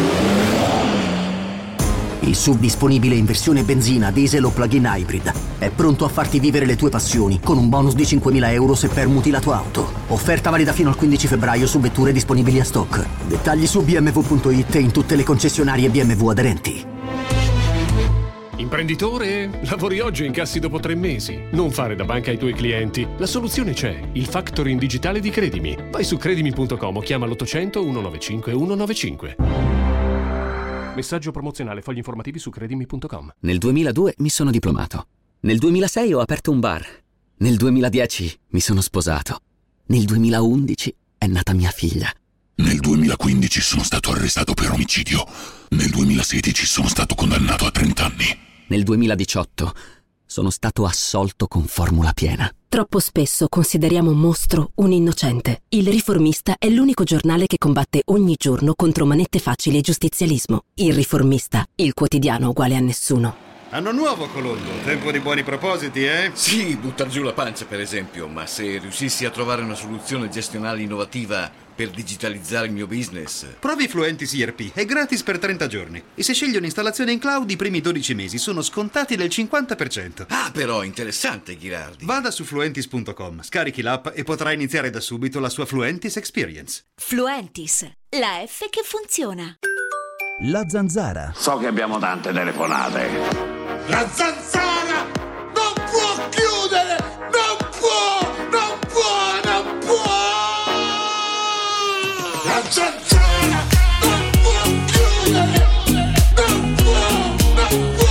Il SUV disponibile in versione benzina, diesel o plug-in hybrid è pronto a farti vivere le tue passioni con un bonus di 5.000 euro se permuti la tua auto. Offerta valida fino al 15 febbraio su vetture disponibili a stock. Dettagli su bmw.it e in tutte le concessionarie BMW aderenti. Imprenditore? Lavori oggi e incassi dopo 3 mesi. Non fare da banca ai tuoi clienti. La soluzione c'è. Il factoring digitale di Credimi. Vai su credimi.com o chiama l'800 195 195. Messaggio promozionale. Fogli informativi su credimi.com. Nel 2002 mi sono diplomato. Nel 2006 ho aperto un bar. Nel 2010 mi sono sposato. Nel 2011 è nata mia figlia. Nel 2015 sono stato arrestato per omicidio. Nel 2016 sono stato condannato a 30 anni. Nel 2018 sono stato assolto con formula piena. Troppo spesso consideriamo un mostro un innocente. Il Riformista è l'unico giornale che combatte ogni giorno contro manette facili e giustizialismo. Il Riformista, il quotidiano uguale a nessuno. Anno nuovo, Colombo. Tempo di buoni propositi, eh? Sì, buttar giù la pancia, per esempio, ma se riuscissi a trovare una soluzione gestionale innovativa per digitalizzare il mio business... Provi Fluentis ERP, è gratis per 30 giorni. E se scegli un'installazione in cloud, i primi 12 mesi sono scontati del 50%. Ah, però, interessante, Ghirardi. Vada su fluentis.com, scarichi l'app e potrai iniziare da subito la sua Fluentis Experience. Fluentis, la F che funziona. La Zanzara. So che abbiamo tante telefonate. La Zanzara non può chiudere! Non può! La Zanzara non può chiudere! Non può!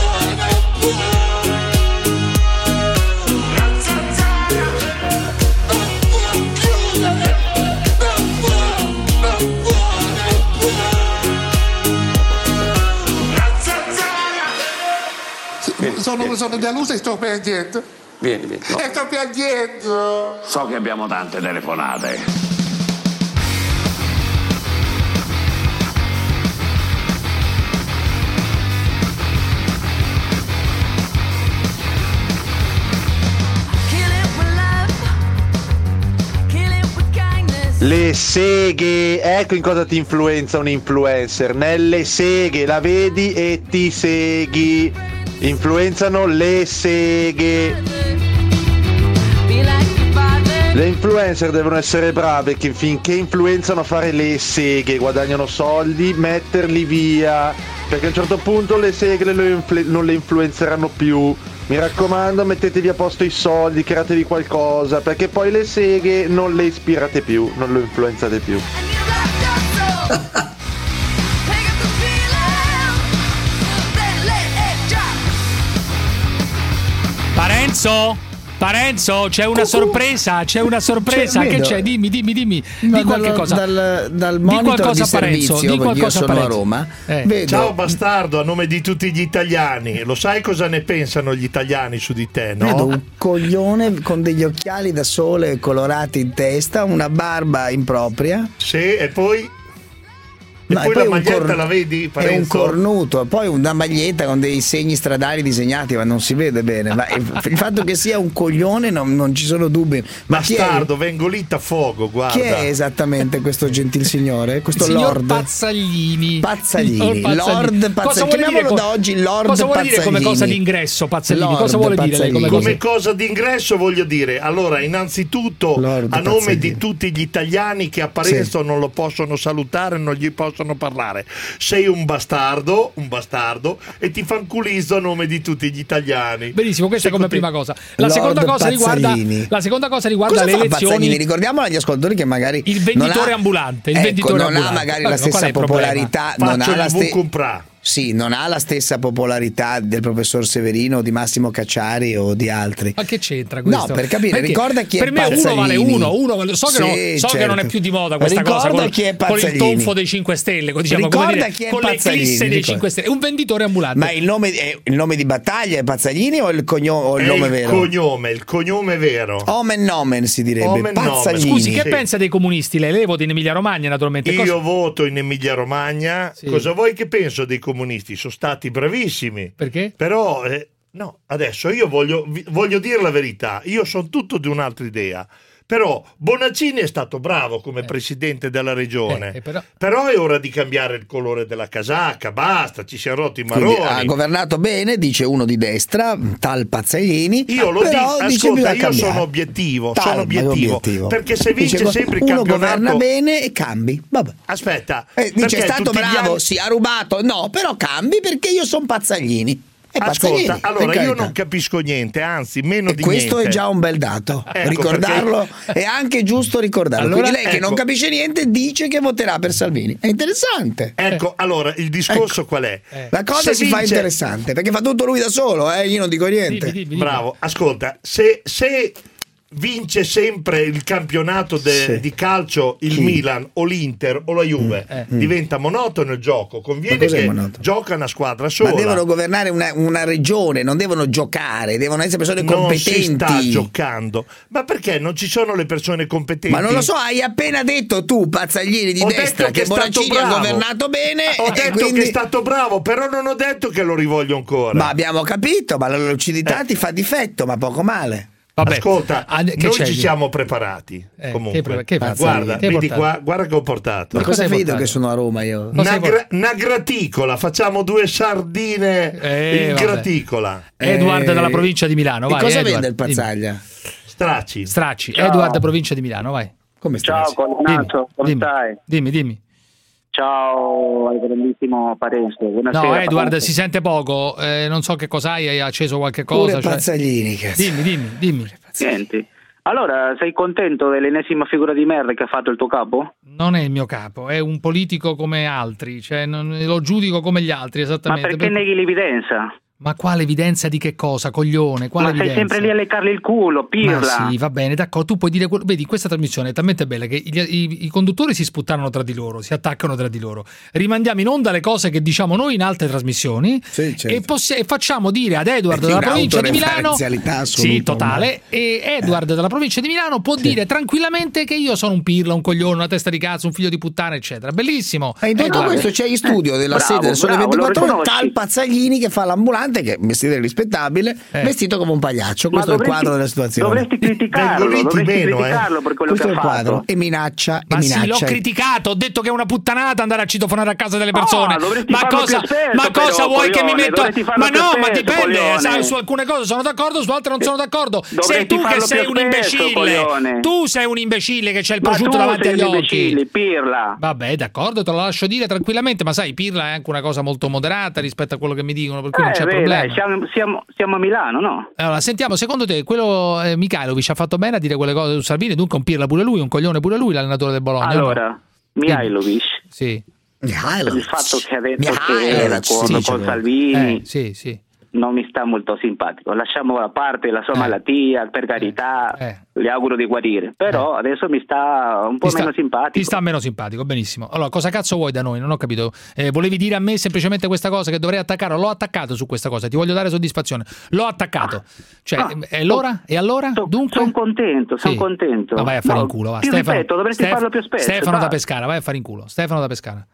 La Zanzara non può chiudere! Non può! La Zanzara! Sono deluso e sto piangendo. Vieni. E sto piangendo. So che abbiamo tante telefonate. Le seghe, ecco in cosa ti influenza un influencer. Nelle seghe, la vedi e ti segui. Influenzano le seghe. Le influencer devono essere brave che finché influenzano a fare le seghe, guadagnano soldi, metterli via, perché a un certo punto le seghe non le influenzeranno più. Mi raccomando, mettetevi a posto i soldi, createvi qualcosa, perché poi le seghe non le ispirate più, non lo influenzate più. Parenzo, c'è una sorpresa, che c'è? Dimmi, di qualche cosa. Dal monitor di servizio, io sono a Roma. Vedo... Ciao bastardo, a nome di tutti gli italiani. Lo sai cosa ne pensano gli italiani su di te, no? Vedo un coglione con degli occhiali da sole colorati in testa, una barba impropria. Sì, e poi... E poi la maglietta la vedi? Parenzo? È un cornuto, poi una maglietta con dei segni stradali disegnati, ma non si vede bene. Ma il fatto che sia un coglione non ci sono dubbi. Ma bastardo, vengo lì a fuoco, guarda. Chi è esattamente questo gentil signore? Questo signor Lord Pazzaglini. Lord Pazzaglini. Chiamiamolo da oggi Lord cosa vuole Pazzaglini. dire come cosa d'ingresso, Pazzaglini? Lord cosa vuole Pazzaglini. dire come cosa d'ingresso? Voglio dire, allora, innanzitutto, Lord a nome Pazzaglini. di tutti gli italiani che a Parenzo non lo possono salutare, non gli possono parlare. Sei un bastardo e ti fanculizzo a nome di tutti gli italiani. Benissimo, questa è come prima cosa. La seconda cosa riguarda cosa le elezioni. Pazzaglini? Ricordiamolo agli ascoltatori che magari il venditore ambulante, non ha magari la stessa popolarità, non ha la stessa. Sì, non ha la stessa popolarità del professor Severino, di Massimo Cacciari o di altri. Ma che c'entra questo? No, per capire, perché ricorda chi è Pazzaglini. Per me uno vale uno. So che non è più di moda questa ricorda cosa chi è con il tonfo dei 5 Stelle, diciamo, ricorda chi è con Pazzaglini, l'eclisse dei 5 Stelle. È un venditore ambulante. Ma il nome di battaglia è Pazzaglini o il nome vero? Il cognome vero. Omen nomen si direbbe. Pazzaglini. Scusi, che pensa dei comunisti? Lei vota in Emilia Romagna, naturalmente. Io voto in Emilia Romagna. Sì. Cosa vuoi che penso dei comunisti? Sono stati bravissimi. Perché? Però no, adesso io voglio dire la verità. Io sono tutto di un'altra idea. Però Bonaccini è stato bravo come presidente della regione, però è ora di cambiare il colore della casacca, basta, ci siamo rotti i marroni. Quindi ha governato bene, dice uno di destra, tal Pazzaglini. Io lo dico, ascolta, io sono obiettivo, perché se vince sempre il campionato... Uno governa bene e cambi, vabbè. Aspetta, dice è stato bravo, sì, ha rubato, no, però cambi perché io sono Pazzaglini. Ascolta, allora io non capisco niente, anzi meno di niente. Questo è già un bel dato, ricordarlo è anche giusto ricordarlo. Allora, quindi lei che non capisce niente dice che voterà per Salvini, è interessante. Ecco, allora il discorso qual è? La cosa si fa interessante perché fa tutto lui da solo, io non dico niente. Bravo, ascolta, se vince sempre il campionato di calcio il Milan o l'Inter o la Juve, diventa monotono il gioco. Conviene che gioca una squadra sola. Ma devono governare una regione, non devono giocare, devono essere persone competenti. Non si sta giocando. Ma perché non ci sono le persone competenti? Ma non lo so, hai appena detto tu, Pazzaglini di destra, che Bonaccini ha governato bene. Ho detto che è stato bravo, però non ho detto che lo rivoglio ancora. Ma abbiamo capito, ma la lucidità ti fa difetto, ma poco male. Vabbè, ascolta, noi ci siamo preparati. Comunque, guarda, vedi qua, guarda che ho portato. Ma cosa vedo che sono a Roma io? Una graticola, facciamo 2 sardine in graticola. Edward dalla provincia di Milano. Vai, cosa Edward, vende il Pazzaglia? Stracci. Ciao. Edward, provincia di Milano, vai. Come stai? Ciao Cognato, come stai? Dimmi. Ciao al grandissimo Parenzo. Buonasera. No, Edward, si sente poco, non so che cosa hai acceso qualche cosa. Pure Pazzaglini, Dimmi. Senti, allora sei contento dell'ennesima figura di merda che ha fatto il tuo capo? Non è il mio capo, è un politico come altri, cioè lo giudico come gli altri, esattamente. Ma perché neghi l'evidenza? Ma quale evidenza di che cosa, coglione? Quale Ma sei evidenza? sempre lì a leccarle il culo, pirla. Ma sì, va bene, d'accordo, tu puoi dire quello. Vedi, questa trasmissione è talmente bella che i conduttori si sputtano tra di loro, si attaccano tra di loro. Rimandiamo in onda le cose che diciamo noi in altre trasmissioni, e facciamo dire ad Edward dalla provincia di Milano, sì, totale, e Edward dalla provincia di Milano può dire tranquillamente che io sono un pirla, un coglione, una testa di cazzo, un figlio di puttana, eccetera. Bellissimo. E in tutto questo c'è in studio della sede del Sole 24 Ore tal Pazzaglini che fa l'ambulante, che è un mestiere rispettabile, vestito come un pagliaccio. Questo è il quadro della situazione. Dovresti criticarlo per quello questo che è ha il quadro. fatto. E minaccia. Sì, l'ho criticato, ho detto che è una puttanata andare a citofonare a casa delle persone. Ma cosa vuoi che mi metto? Ma no, ma dipende, su alcune cose sono d'accordo, su altre non sono d'accordo. Sei tu che sei un imbecille. Tu sei un imbecille che c'è il prosciutto davanti agli occhi. Pirla. Vabbè, d'accordo, te lo lascio dire tranquillamente, ma sai, pirla è anche una cosa molto moderata rispetto a quello che mi dicono, per cui non c'è problema. Dai, siamo a Milano, no? Allora, sentiamo, secondo te quello Mihajlovic ha fatto bene a dire quelle cose su Salvini? Dunque un pirla pure lui, un coglione pure lui, l'allenatore del Bologna. Allora, Mihajlovic, sì. Il fatto che ha detto che era con Salvini, sì. Non mi sta molto simpatico. Lasciamo a parte la sua malattia, per carità, le auguro di guarire. Però adesso mi sta un po' meno simpatico. Ti sta meno simpatico, benissimo. Allora, cosa cazzo vuoi da noi? Non ho capito. Volevi dire a me semplicemente questa cosa, che dovrei attaccare? L'ho attaccato su questa cosa, ti voglio dare soddisfazione. L'ho attaccato. Cioè, è l'ora? E allora? Dunque? Sono contento. Ma vai a fare in culo, va. Ripeto, dovresti farlo più spesso. Stefano da Pescara, vai a fare in culo. Stefano da Pescara.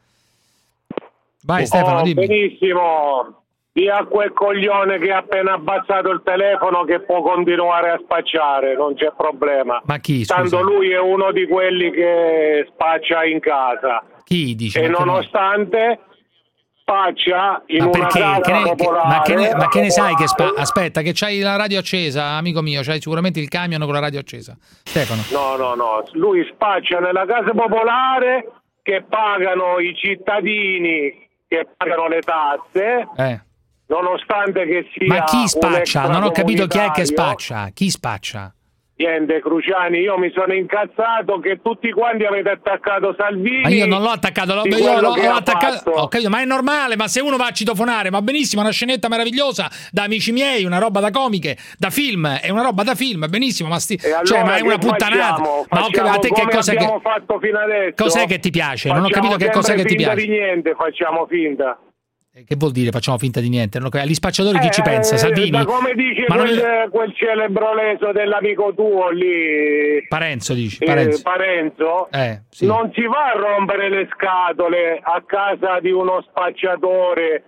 Vai Stefano, dimmi. Benissimo. Dia a quel coglione che ha appena abbassato il telefono che può continuare a spacciare, non c'è problema. Ma chi? Scusa. Tanto lui è uno di quelli che spaccia in casa. Chi dice? E nonostante spaccia in una casa popolare. Ma che ne sai che aspetta, che c'hai la radio accesa, amico mio, c'hai sicuramente il camion con la radio accesa. Stefano. No, lui spaccia nella casa popolare che pagano i cittadini, che pagano le tasse. Nonostante che sia. Ma chi spaccia? Non ho capito chi è che spaccia. Chi spaccia? Niente, Cruciani, io mi sono incazzato che tutti quanti avete attaccato Salvini. Ma io non l'ho attaccato, io l'ho attaccato. Ho capito, ma è normale, ma se uno va a citofonare, va benissimo, una scenetta meravigliosa da amici miei, una roba da comiche, da film, è una roba da film, benissimo, ma allora ma è una puttanata. Ma a te che cosa abbiamo fatto fino adesso? Cos'è che ti piace? Non ho capito che cos'è che ti piace. Di niente, facciamo finta. Che vuol dire facciamo finta di niente? Agli spacciatori chi ci pensa? Salvini? Ma come dice quel celebro leso dell'amico tuo lì? Parenzo dici? Parenzo? Sì. Non si va a rompere le scatole a casa di uno spacciatore,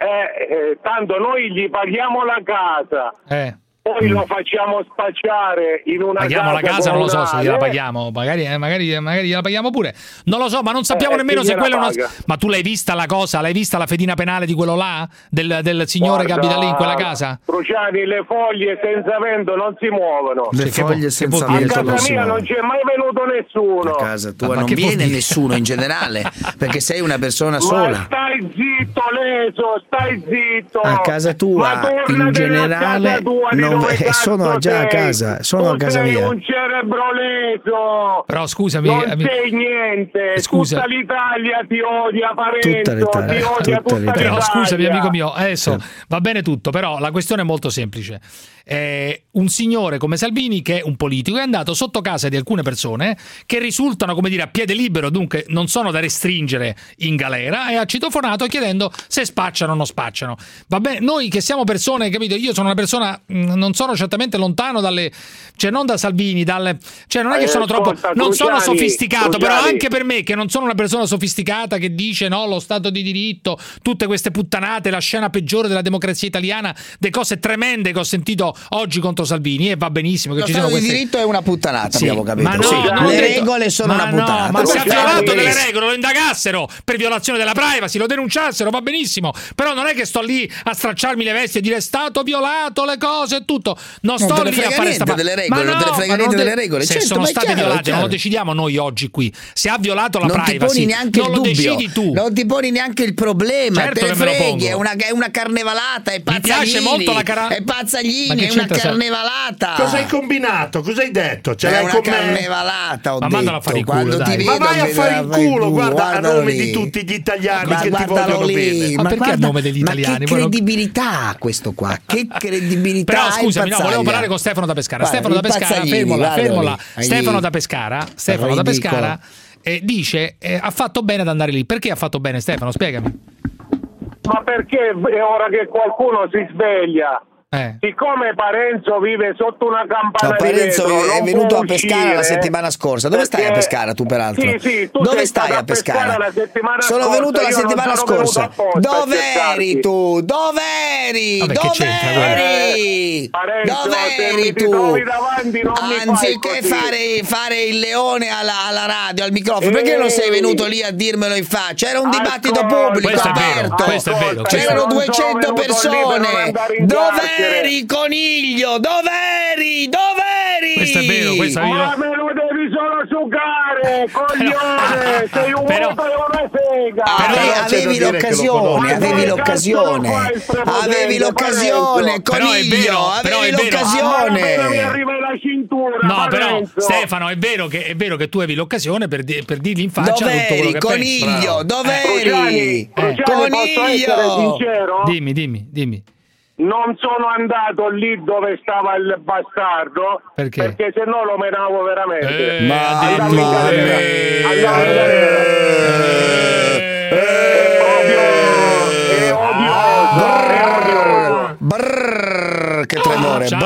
tanto noi gli paghiamo la casa. Poi lo facciamo spacciare in una paghiamo la casa, non lo so se gliela paghiamo, magari gliela paghiamo pure, non lo so, ma non sappiamo nemmeno se quella è una. Ma tu l'hai vista la cosa? L'hai vista la fedina penale di quello là? Del signore che abita lì in quella casa? Cruciani, le foglie senza vento non si muovono. Le foglie senza vento a casa mia non c'è mai venuto nessuno. A casa tua non viene nessuno in generale, perché sei una persona sola. Ma stai zitto, Leso, stai zitto. A casa tua in generale sono già a casa, sono a casa mia. Sei un cerebro leso. Però scusami, non sei niente. Tutta l'Italia ti odia, Parenzo. Ti odia tutta l'Italia. Però scusami, amico mio, adesso va bene tutto, però la questione è molto semplice. un signore come Salvini, che è un politico, è andato sotto casa di alcune persone che risultano, come dire, a piede libero, dunque non sono da restringere in galera, e ha citofonato chiedendo se spacciano o non spacciano. Vabbè, noi che siamo persone, capito? Io sono una persona, non sono certamente lontano dalle, cioè non da Salvini, cioè non è che sono troppo, non sono sofisticato, però anche per me, che non sono una persona sofisticata che dice no, lo Stato di diritto, tutte queste puttanate, la scena peggiore della democrazia italiana, de cose tremende che ho sentito oggi contro Salvini, e va benissimo che lo ci Stato siano di queste... diritto è una puttanata, sì, abbiamo capito. Ma no, sì. Le detto... regole sono una puttanata. Ma se ha violato delle regole, lo indagassero per violazione della privacy, lo denunciassero, va benissimo, però non è che sto lì a stracciarmi le vesti e dire è stato violato, le cose e tutto, non sto lì a fare sta delle regole, non te ne frega niente delle regole. Se sono state violate non lo decidiamo noi oggi qui. Se ha violato la privacy non lo decidi tu, non ti poni neanche il problema, certo, te ne freghi, è una carnevalata, è Pazzaglini, mi piace molto è Pazzaglini, è una carnevalata. Cosa hai combinato? Cosa hai detto? È una carnevalata, ho ma mandalo a fare il culo, dai. Ma vai a fare il culo, guarda, a nome di tutti gli italiani che ti vogliono bene. Ma perché a nome degli italiani? Ma che credibilità questo qua, che credibilità. Però scusami, no, volevo parlare con Stefano da Pescara. Stefano da Pescara, fermola. Stefano da Pescara dice ha fatto bene ad andare lì. Perché ha fatto bene, Stefano? Spiegami. Ma perché è ora che qualcuno si sveglia? Siccome Parenzo vive sotto una campana di vetro, Parenzo è venuto a Pescara la settimana settimana scorsa. Dove stai a Pescara tu, peraltro? Sì, tu dove stai a Pescara? Sono venuto la settimana scorsa. Dov'eri tu? Dov'eri? Dov'eri? Dov'eri tu? Anziché fare il leone alla radio, al microfono, perché non sei venuto lì a dirmelo in faccia? Era un dibattito pubblico aperto. C'erano 200 persone. Dov'eri, coniglio? Dov'eri? Questo è vero, questo è vero. Ma me lo devi solo giocare, coglione! Sei un moto e una sega! Avevi l'occasione, coniglio! Avevi l'occasione! Mi arriva la cintura! No, però, Stefano, è vero che tu avevi l'occasione per dirgli in faccia tutto quello che coniglio? Dov'eri? Coniglio! Dimmi. Non sono andato lì dove stava il bastardo perché se no lo menavo veramente. Brrr, che tremore. Ciao.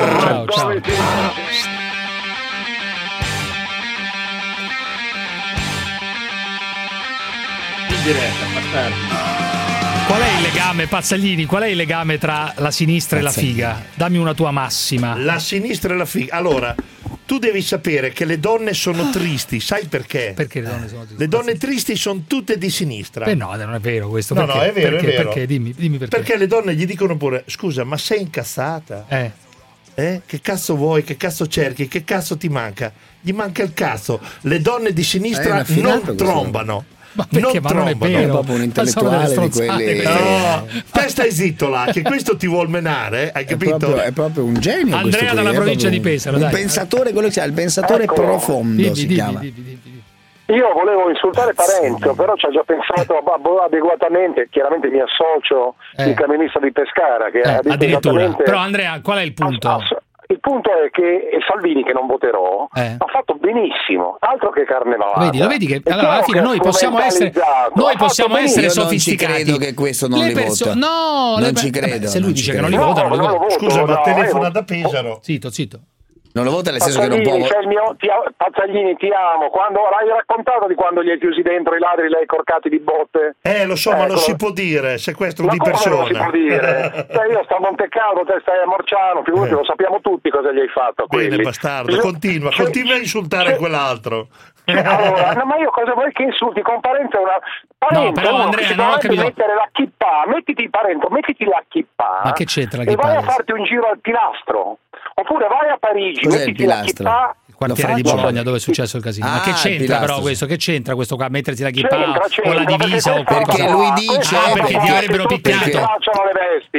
In diretta, bastardo. Qual è il legame, Pazzaglini? Qual è il legame tra la sinistra e la figa? Dammi una tua massima. La sinistra e la figa. Allora, tu devi sapere che le donne sono tristi, sai perché? Perché le donne sono tristi? Le donne tristi sono tutte di sinistra. No, non è vero questo. No, è vero. Perché? Dimmi perché. Perché le donne gli dicono pure: scusa, ma sei incazzata? Che cazzo vuoi? Che cazzo cerchi? Che cazzo ti manca? Gli manca il cazzo. Le donne di sinistra non trombano. Ma perché? Ma non è vero, è proprio un intellettuale di quelli. No, te stai zitto là, che questo ti vuol menare, hai capito? È proprio un genio. Andrea dalla provincia di Pesaro, un pensatore, quello che c'ha il pensatore profondo si chiama. Io volevo insultare Parenzo, però ci ha già pensato adeguatamente. Chiaramente mi associo il camionista di Pescara che ha detto esattamente. Però Andrea, qual è il punto? Il punto è che Salvini, che non voterò, ha fatto benissimo, altro che carnevalata. Lo vedi che allora alla fine noi possiamo essere sofisticati. Io non ci credo che questo non li vota. No, non ci credo. Se lui dice che non li vota, non li vota. Scusa, ma telefona da Pesaro. Zitto. Non lo vota nel senso che non può. Pazzaglini, ti amo. Quando hai raccontato di quando gli hai chiusi dentro i ladri, li hai corcati di botte? Lo so, ma non si può dire. Sequestro di persona. Non si può dire. Io sto a Montecado, te stai a Morciano, figurati, lo sappiamo tutti cosa gli hai fatto. Bene, bastardo, continua a insultare quell'altro. Allora, ma io cosa vuoi che insulti con Parenzo? No, però Andrea, non ho capito. Mettere la chippa, mettiti la chippa. Ma che c'entra la chippa? E vai a farti un giro al Pilastro. Oppure vai a Parigi, mettiti la chippa. Il quartiere di Bologna dove è successo il casino. Ma che c'entra però questo? Che c'entra questo qua? Mettersi la chippa o la divisa o qualcosa? Perché lui dice perché ti avrebbero picchiato. Facciano le vesti.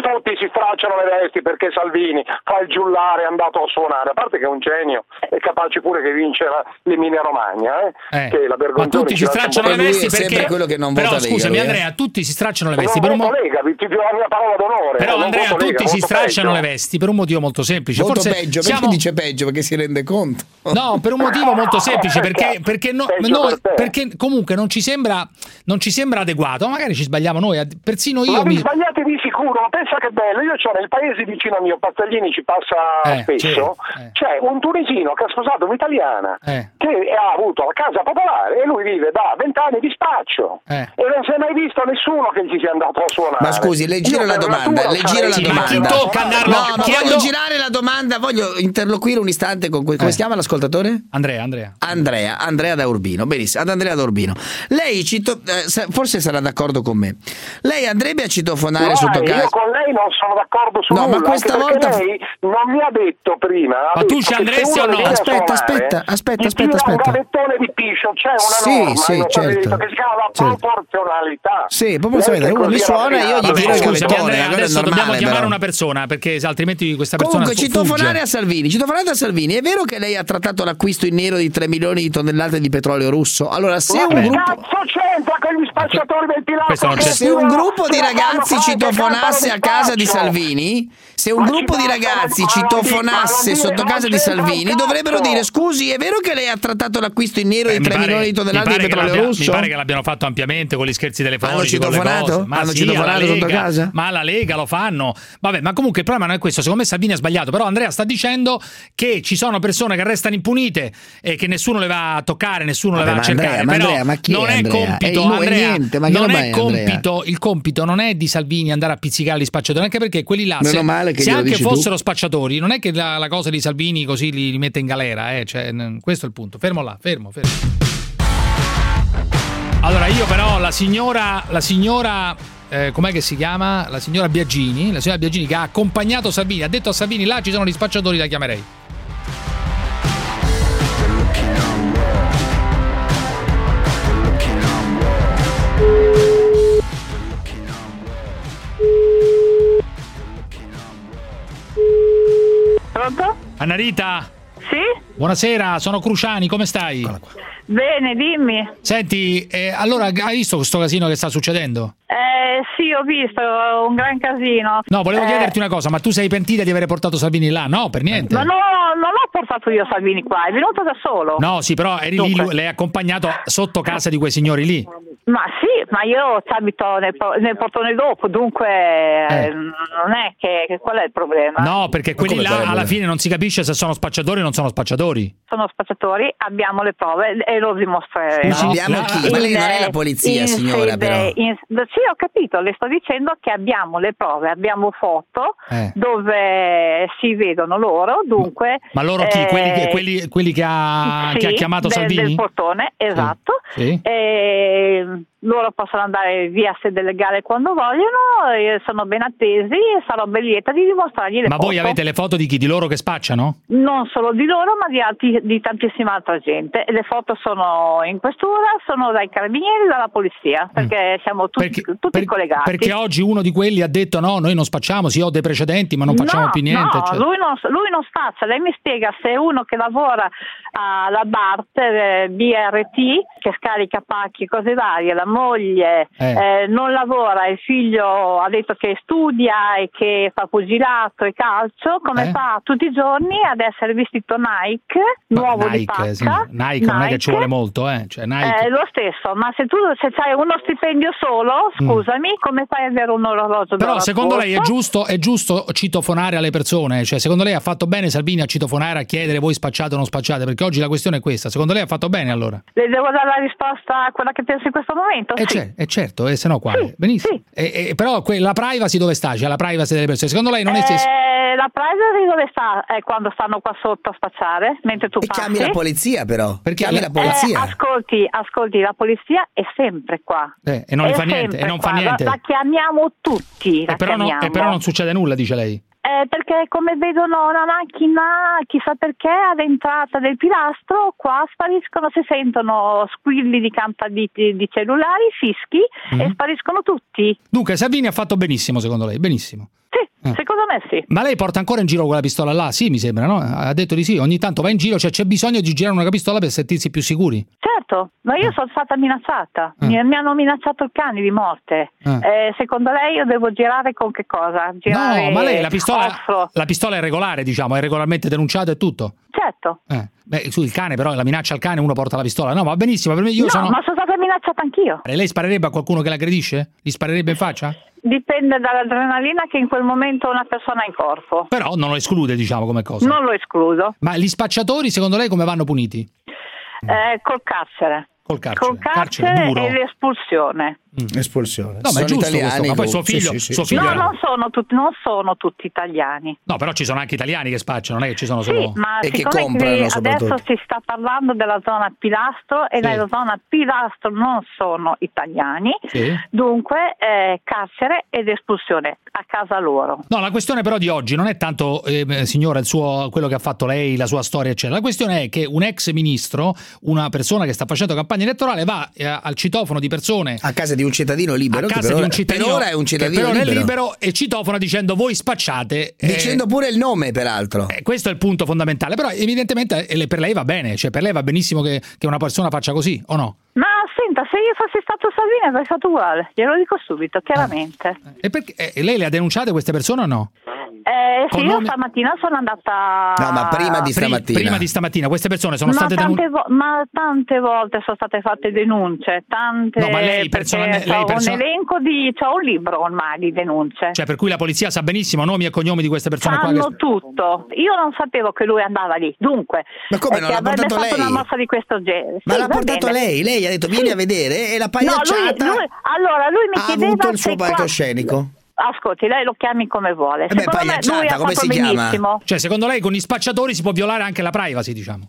tutti si stracciano le vesti perché Salvini fa il giullare, è andato a suonare, a parte che è un genio, è capace pure che vince l'Emilia Romagna, che la ma tutti si stracciano le vesti perché quello che non però vota scusami Lega, Andrea, tutti si stracciano le vesti non per un Lega, ti do la mia parola d'onore. però Andrea, tutti Lega, si stracciano peggio. le vesti per un motivo molto semplice. Voto Forse peggio, perché dice peggio? Perché si rende conto. No, per un motivo molto semplice, perché comunque non ci sembra adeguato, magari ci sbagliamo noi, persino io ma vi sbagliate di sicuro, ma pensa che bello, io c'ho nel paese vicino a mio, Pastaglini ci passa spesso, c'è un tunisino che ha sposato un'italiana che ha avuto la casa popolare e lui vive da 20 anni di spaccio e non si è mai visto nessuno che gli sia andato a suonare. Ma scusi, le giro la domanda, ma chi tocca andarlo? No, ma voglio girare la domanda, voglio interloquire un istante con come si chiama l'ascoltatore? Andrea da Urbino. Benissimo, ad Andrea da Urbino. Lei forse sarà d'accordo con me. Lei andrebbe a citofonare sotto casa? Io con lei non sono d'accordo su nulla, ma questa volta lei non mi ha detto prima. Ma tu ci andresti o no? Aspetta. Un gavettone di piscio, c'è una norma certo. che si chiama la proporzionalità. Sì, proporzionalità. Uno mi suona e io gli tiro il gavettone. Adesso dobbiamo chiamare una persona perché altrimenti questa persona comunque citofonare a Salvini. Citofonare a Salvini. È vero che lei ha trattato l'acquisto in nero di 3 milioni di tonnellate di petrolio russo? Allora, se un gruppo c'entra con gli spacciatori del Pilastro, se un gruppo di ragazzi citofonasse a casa di Salvini, se un gruppo di ragazzi citofonasse sotto casa di Salvini, dovrebbero dire: scusi, è vero che lei ha trattato l'acquisto in nero di 3 milioni di tonnellate di petrolio russo? Mi pare che l'abbiano fatto ampiamente con gli scherzi telefonici. Hanno citofonato? Hanno citofonato sotto casa? Ma alla Lega lo fanno. Vabbè, ma comunque il problema non è questo. Secondo me Salvini ha sbagliato. Però Andrea sta dicendo che ci sono persone che restano impunite e che nessuno le va a toccare, nessuno le va a cercare. Andrea, ma chi non è compito, Andrea, non è compito. Il compito non è di Salvini andare a pizzicare gli spacciatori, anche perché quelli là, se anche fossero spacciatori, non è che la cosa di Salvini così li mette in galera, cioè, questo è il punto. Fermo là, fermo. Allora io però la signora com'è che si chiama? La signora Biagini che ha accompagnato Salvini, ha detto a Salvini: là ci sono gli spacciatori, la chiamerei. Pronto? Annarita? Sì? Buonasera, sono Cruciani, come stai? Bene, dimmi. Senti, allora hai visto questo casino che sta succedendo? Sì, ho visto, un gran casino. No, volevo chiederti una cosa, ma tu sei pentita di aver portato Salvini là? No, per niente. Ma no, non ho portato io Salvini qua, è venuto da solo. No, sì, però eri lì, l'hai accompagnato sotto casa di quei signori lì. Ma sì, ma io ci abito nel portone dopo, dunque non è che qual è il problema? No, perché quelli là alla fine non si capisce se sono spacciatori o non sono spacciatori. Sono spacciatori, abbiamo le prove e lo dimostreremo. Ma abbiamo chi? Ma lei non è la polizia, signora, però. Sì, ho capito, le sto dicendo che abbiamo le prove, abbiamo foto dove si vedono loro, dunque... Ma loro chi? Quelli che ha chiamato Salvini? Del portone, esatto. Sì. Loro possono andare via sede legale quando vogliono, sono ben attesi e sarò ben lieta di dimostrargli le foto. Ma voi avete le foto di chi? Di loro che spacciano? Non solo di loro, ma di tantissima altra gente. Le foto sono in questura, sono dai carabinieri e dalla polizia, perché siamo tutti collegati. Perché oggi uno di quelli ha detto: no, noi non spacciamo, sì, ho dei precedenti, ma non facciamo più niente. No, lui non spaccia. Lei mi spiega se uno che lavora alla BART, BRT, che scarica pacchi e cose varie, la moglie non lavora, il figlio ha detto che studia e che fa pugilato e calcio, come fa tutti i giorni ad essere vestito Nike, nuovo di pacca. Sì. Nike non è che ci vuole molto, cioè Nike. Lo stesso, ma se c'hai uno stipendio solo, scusami, come fai ad avere un orologio? Però secondo lei è giusto citofonare alle persone? Cioè secondo lei ha fatto bene Salvini a citofonare, a chiedere voi spacciate o non spacciate? Perché oggi la questione è questa. Secondo lei ha fatto bene allora? Le devo dare la risposta a quella che penso in questo momento? Certo, se no quale? Sì, benissimo. Sì. Però la privacy dove sta? Cioè la privacy delle persone. Secondo lei non esiste? La privacy dove sta? È quando stanno qua sotto a spacciare, mentre tu passi. Chiami la polizia però. Perché chiami la polizia? Ascolti, la polizia è sempre qua. E non fa niente. La chiamiamo tutti. Però non succede nulla, dice lei. Perché come vedono una macchina, chissà perché, all'entrata del pilastro, qua spariscono, si sentono squilli di campanelli di cellulari, fischi, e spariscono tutti. Dunque Salvini ha fatto benissimo, secondo lei? Benissimo. Sì, secondo me sì. Ma lei porta ancora in giro quella pistola là? Sì, mi sembra, no? Ha detto di sì, ogni tanto va in giro, cioè c'è bisogno di girare una pistola per sentirsi più sicuri. Certo, ma io sono stata minacciata, mi hanno minacciato il cane di morte. Secondo lei io devo girare con che cosa? Girare, no, ma lei la pistola è regolare, diciamo, è regolarmente denunciata e tutto? Certo. Beh, il cane però, la minaccia al cane, uno porta la pistola. No, va benissimo, per me ma sono stata minacciata anch'io. E lei sparerebbe a qualcuno che l'aggredisce? Gli sparerebbe in faccia? Dipende dall'adrenalina che in quel momento una persona ha in corpo. Però non lo esclude, diciamo, come cosa. Non lo escludo. Ma gli spacciatori, secondo lei, come vanno puniti? Col carcere. Col carcere duro. E l'espulsione. Espulsione. No, ma è giusto questo, ma poi suo figlio, suo figlio no, non sono tutti italiani. No, però ci sono anche italiani che spacciano, non è che ci sono solo... Sì, ma e che comprano soprattutto. Adesso si sta parlando della zona Pilastro e nella zona Pilastro non sono italiani, dunque carcere ed espulsione a casa loro. No, la questione però di oggi non è tanto, signora, quello che ha fatto lei, la sua storia, eccetera. La questione è che un ex ministro, una persona che sta facendo campagna elettorale, va al citofono di persone... A casa di un cittadino libero, a casa di un cittadino, per ora è un cittadino libero e citofona dicendo voi spacciate, dicendo pure il nome, peraltro. Questo è il punto fondamentale, però evidentemente per lei va bene, cioè per lei va benissimo che una persona faccia così, o no? Ma senta, se io fossi stato Salvini avrei fatto uguale, glielo dico subito, chiaramente. E perché lei le ha denunciate queste persone o no? Sì, io stamattina sono andata... No, ma prima di stamattina. Prima di stamattina, queste persone sono state denunciate... Ma tante volte sono state fatte denunce, tante... No, ma lei personalmente... un elenco c'ho un libro ormai di denunce. Cioè, per cui la polizia sa benissimo nomi e cognomi di queste persone Sanno qua? Tutto. Io non sapevo che lui andava lì, dunque... Ma come non l'ha portato lei? Una mossa di questo genere. Ma l'ha portato lei ha detto vieni a vedere, e la pagliacciata... No, lui mi chiedeva... Ha avuto il suo palcoscenico. Ascolti, lei lo chiami come vuole. Secondo me lui ha come si benissimo. chiama? Cioè, secondo lei con gli spacciatori si può violare anche la privacy, diciamo?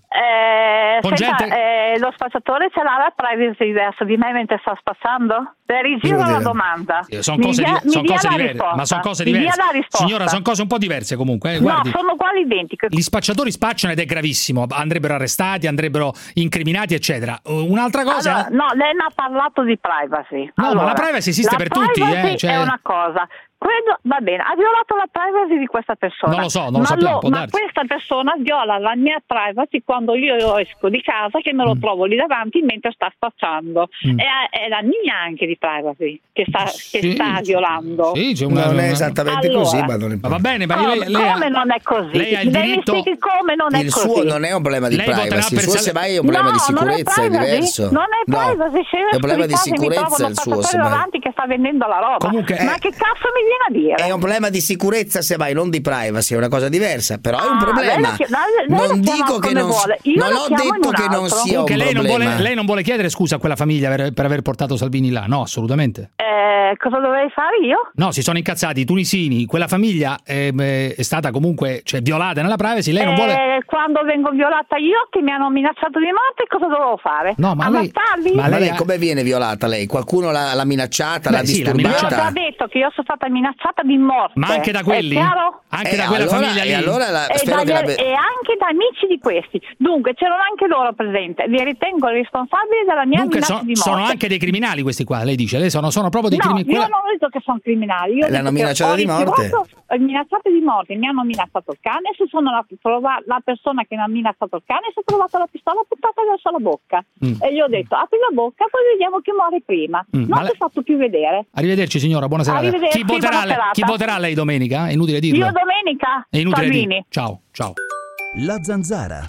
Lo spacciatore ce l'ha la privacy verso di me mentre sta spacciando? Rigiro la domanda. Sono cose diverse. Ma sono cose diverse. Signora, sono cose un po' diverse comunque. Guardi, no, sono uguali identiche. Gli spacciatori spacciano ed è gravissimo. Andrebbero arrestati, andrebbero incriminati, eccetera. Un'altra cosa... Allora, no, lei mi ha parlato di privacy. No, allora, ma la privacy esiste per tutti. Cioè... è una cosa. Quello va bene, ha violato la privacy di questa persona. Non lo so, non lo sappiamo. Ma questa persona viola la mia privacy quando io esco di casa, che me lo trovo lì davanti mentre sta spacciando. È la mia anche di privacy che sta violando. Sì, non è esattamente così, ma non è... Va bene, ma come non è così? Lei ha il diritto... come non è il così? suo non è un problema di privacy, il suo semmai è un problema di sicurezza, è diverso. Non è privacy, è un problema di sicurezza il suo, davanti che sta vendendo la roba. Comunque, ma che cazzo mi viene a dire? È un problema di sicurezza, semmai, non di privacy, è una cosa diversa, però è un problema. Non dico che non ho detto che non sia un problema. Lei non vuole chiedere scusa a quella famiglia per aver portato Salvini là? No, assolutamente. Cosa dovrei fare io? No, si sono incazzati i tunisini, quella famiglia è stata comunque violata nella privacy, lei non vuole... Quando vengo violata io, che mi hanno minacciato di morte, cosa dovevo fare? No, ma lei come viene violata lei? Qualcuno l'ha minacciata, l'ha disturbata? Io ho già detto che io sono stata minacciata di morte. Ma anche da quelli? Anche da quella famiglia lì? E anche da amici di questi. Dunque, c'erano anche loro presenti. Li ritengo responsabili della mia minaccia di morte. Sono anche dei criminali questi qua, lei dice? Lei sono proprio dei criminali? Io non ho detto che sono criminali. L'hanno minacciata di morte? Minacciate di morte, mi hanno minacciato il cane, la persona che mi ha minacciato il cane si è trovata la pistola puntata verso la bocca e gli ho detto apri la bocca, poi vediamo chi muore prima. Non si è fatto più vedere. Arrivederci signora, buona serata. Chi voterà lei domenica? È inutile dirlo. Io domenica? È inutile dirlo. Ciao. La Zanzara.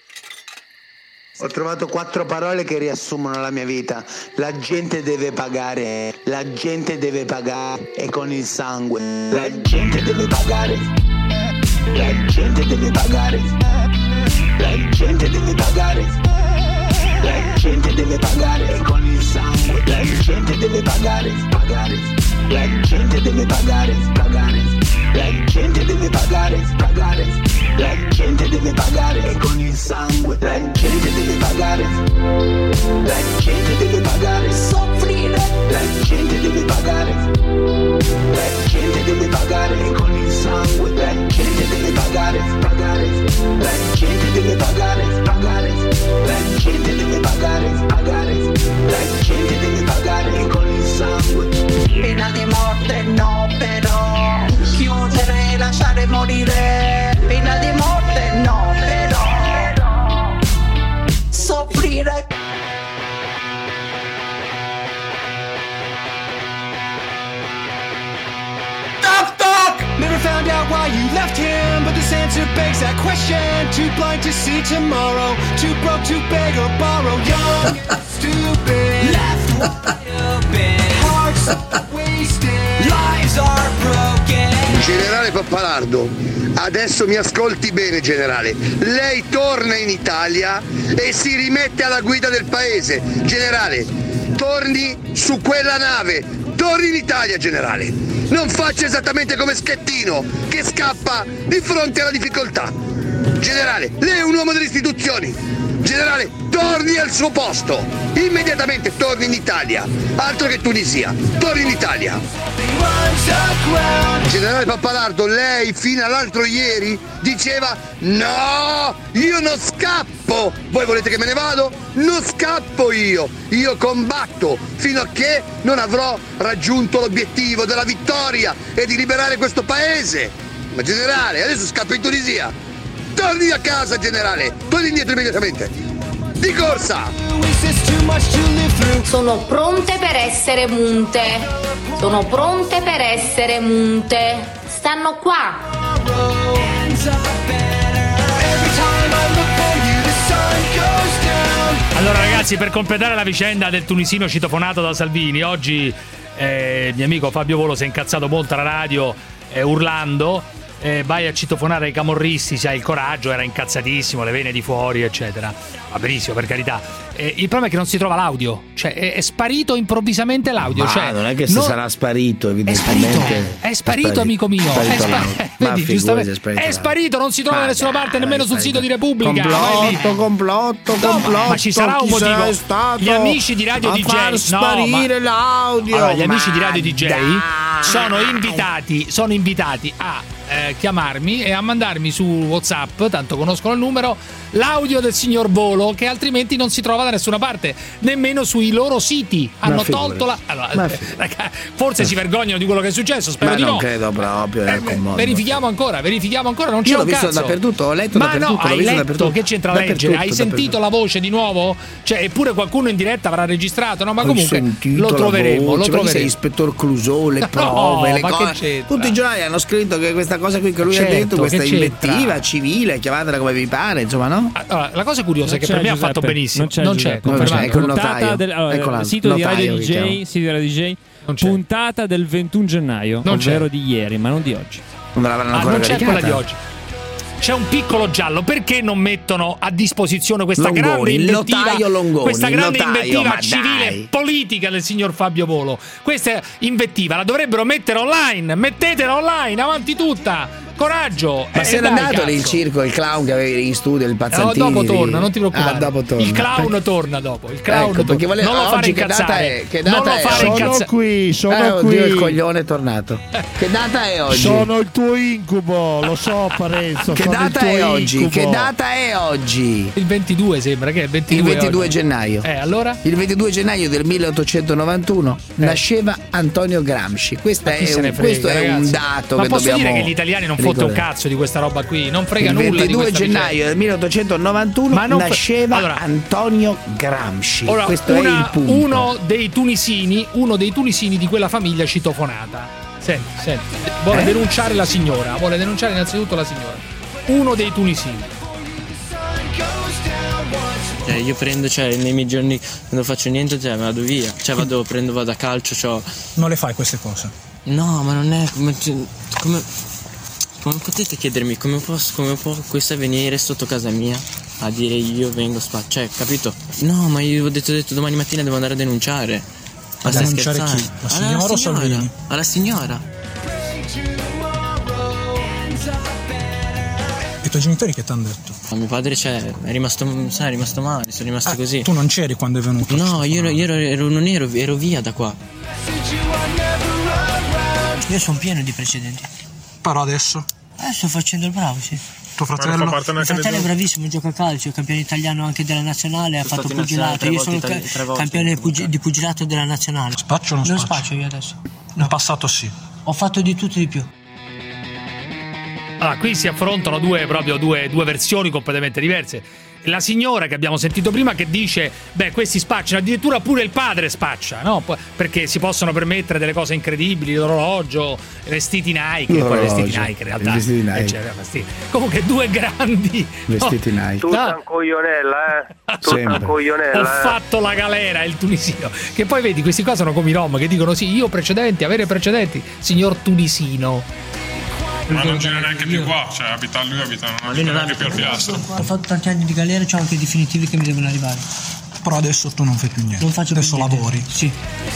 Ho trovato 4 parole che riassumono la mia vita. La gente deve pagare, la gente deve pagare e con il sangue. La gente deve pagare, la gente deve pagare, la gente deve pagare, la gente deve pagare e con il sangue. La gente deve pagare, la gente deve pagare, la gente deve pagare, la gente deve pagare e con il sangue. La gente deve pagare, la gente deve pagare, soffrire. La gente deve pagare, la gente deve pagare e con il sangue. La pagare, la gente deve pagare con il sangue. Pena di morte no, però chiudere e lasciare morire. Pena di morte no, però soffrire. Never found out why you left him, but this answer begs that question. Too blind to see tomorrow, too broke to beg or borrow. Young, stupid, left wide open, hearts wasted, lives are broken. Generale Pappalardo, adesso mi ascolti bene, generale. Lei torna in Italia e si rimette alla guida del paese. Generale, torni su quella nave, torni in Italia, generale. Non faccia esattamente come Schettino, che scappa di fronte alla difficoltà. Generale, lei è un uomo delle istituzioni. Generale, torni al suo posto. Immediatamente torni in Italia. Altro che Tunisia. Torni in Italia. Generale Pappalardo, lei fino all'altro ieri diceva no, io non scappo. Voi volete che me ne vado? Non scappo io combatto fino a che non avrò raggiunto l'obiettivo della vittoria e di liberare questo paese. Ma generale, adesso scappa in Tunisia. Torni a casa, generale, torni indietro immediatamente. Di corsa! Sono pronte per essere munte. Sono pronte per essere munte. Stanno qua. Allora ragazzi, per completare la vicenda del tunisino citofonato da Salvini, oggi mio amico Fabio Volo si è incazzato molto alla radio urlando vai a citofonare i camorristi se hai il coraggio, era incazzatissimo, le vene di fuori eccetera. Va benissimo, per carità. Il problema è che non si trova l'audio, cioè è sparito improvvisamente l'audio. Ma cioè, non è che sarà sparito, evidentemente. È sparito, amico mio. Vedi, giustamente. È sparito, non si trova da nessuna parte, nemmeno sul sito di Repubblica. Complotto. Ma ci sarà un motivo. Gli amici di Radio DJ far sparire l'audio. Allora, gli amici di Radio DJ sono invitati a chiamarmi e a mandarmi su WhatsApp, tanto conoscono il numero, l'audio del signor Volo, che altrimenti non si trova da nessuna parte, nemmeno sui loro siti. Hanno tolto la. Allora, forse si vergognano di quello che è successo, spero di no. Non credo proprio. Verifichiamo ancora, non c'è un cazzo. Io l'ho visto dappertutto, ho letto dappertutto. Ma no, hai letto? Che c'entra leggere? Hai sentito la voce di nuovo? Cioè, eppure qualcuno in diretta avrà registrato, no? Ma comunque lo troveremo. Sei Ispettor Clouseau, le prove, le cose. Tutti i giornali hanno scritto che questa cosa qui che lui ha detto, questa invettiva civile, chiamatela come vi pare, insomma, no? Allora, la cosa curiosa è che per me ha fatto benissimo. Non c'è, ecco il notaio. Sito di Radio DJ, puntata del 21 gennaio, ovvero di ieri, ma non di oggi. Non c'è quella di oggi. C'è un piccolo giallo, perché non mettono a disposizione questa grande invettiva civile e politica del signor Fabio Volo? Questa invettiva la dovrebbero mettere online, mettetela online, avanti tutta. Coraggio! Ma se era andato lì il circo, il clown che avevi in studio, il Pazzantini? Dopo torna, non ti preoccupare. Dopo torna. Il clown torna dopo. Il clown torna. Perché non lo fare incazzare. Che data è? Sono qui. Oddio, il coglione è tornato. Che data è oggi? Sono il tuo incubo, lo so, Parenzo. Che data è oggi? Che data è oggi? Il 22 sembra, che è il 22. Il 22 gennaio. Allora? Il 22 gennaio del 1891 nasceva Antonio Gramsci. Questo è un dato che dobbiamo. Ma posso dire che gli italiani non fotto un cazzo di questa roba qui, non frega nulla di questa. Il 22 gennaio del 1891 nasceva Antonio Gramsci. Ora, questo è il punto. Uno dei tunisini di quella famiglia citofonata. Senti, vuole denunciare la signora, vuole denunciare innanzitutto la signora. Uno dei tunisini. Io prendo, nei miei giorni non faccio niente, vado via. Vado a calcio, Non le fai queste cose? No, ma non è come potete chiedermi come può questa venire sotto casa mia a dire io vengo capito? No, ma io ho detto domani mattina devo andare a denunciare. Ma stai scherzando? Chi? La signora o Salvini? Alla signora. I tuoi genitori che ti hanno detto? Mio padre è rimasto male, sono rimasti così. Tu non c'eri quando è venuto? No, ero via da qua. Io sono pieno di precedenti. Però adesso? Sto facendo il bravo, sì. Tuo fratello? Mio fratello è bravissimo, gioca a calcio, è campione italiano anche della nazionale, ha fatto pugilato. Io sono campione di pugilato della nazionale. Spaccio o non spaccio? Non spaccio io adesso. No. In passato sì. Ho fatto di tutto e di più. Allora, qui si affrontano due versioni completamente diverse. La signora che abbiamo sentito prima che dice questi spacciano, addirittura pure il padre spaccia, no? Perché si possono permettere delle cose incredibili, l'orologio, vestiti Nike, poi vestiti Nike in realtà. Vestiti Nike. Comunque due grandi vestiti Nike. Tutta un coglionella, tutta un coglionella. Ho fatto la galera, il tunisino. Che poi vedi, questi qua sono come i rom che dicono sì, io precedenti, avere precedenti, signor tunisino. Ma non gira neanche più qua, cioè lui abita neanche più al Pilastro. Ho fatto tanti anni di galera, c'ho anche i definitivi che mi devono arrivare. Però adesso tu non fai più niente. Non faccio adesso più niente. Lavori. Sì.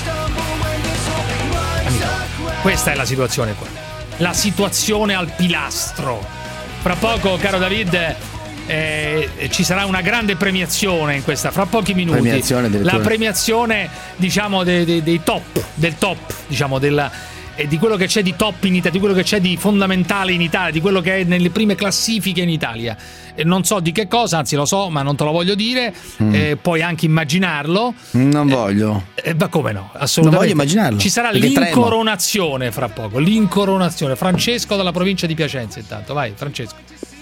Questa è la situazione qua. La situazione al Pilastro. Fra poco, caro David, ci sarà una grande premiazione in questa, fra pochi minuti. La premiazione, diciamo, dei top, del top, diciamo, di quello che c'è di top in Italia, di quello che c'è di fondamentale in Italia, di quello che è nelle prime classifiche in Italia. Non so di che cosa, anzi lo so, ma non te lo voglio dire. Puoi anche immaginarlo. Non voglio. Ma come no? Assolutamente. Non voglio immaginarlo. Ci sarà l'incoronazione fra poco. L'incoronazione. Francesco dalla provincia di Piacenza, intanto. Vai, Francesco.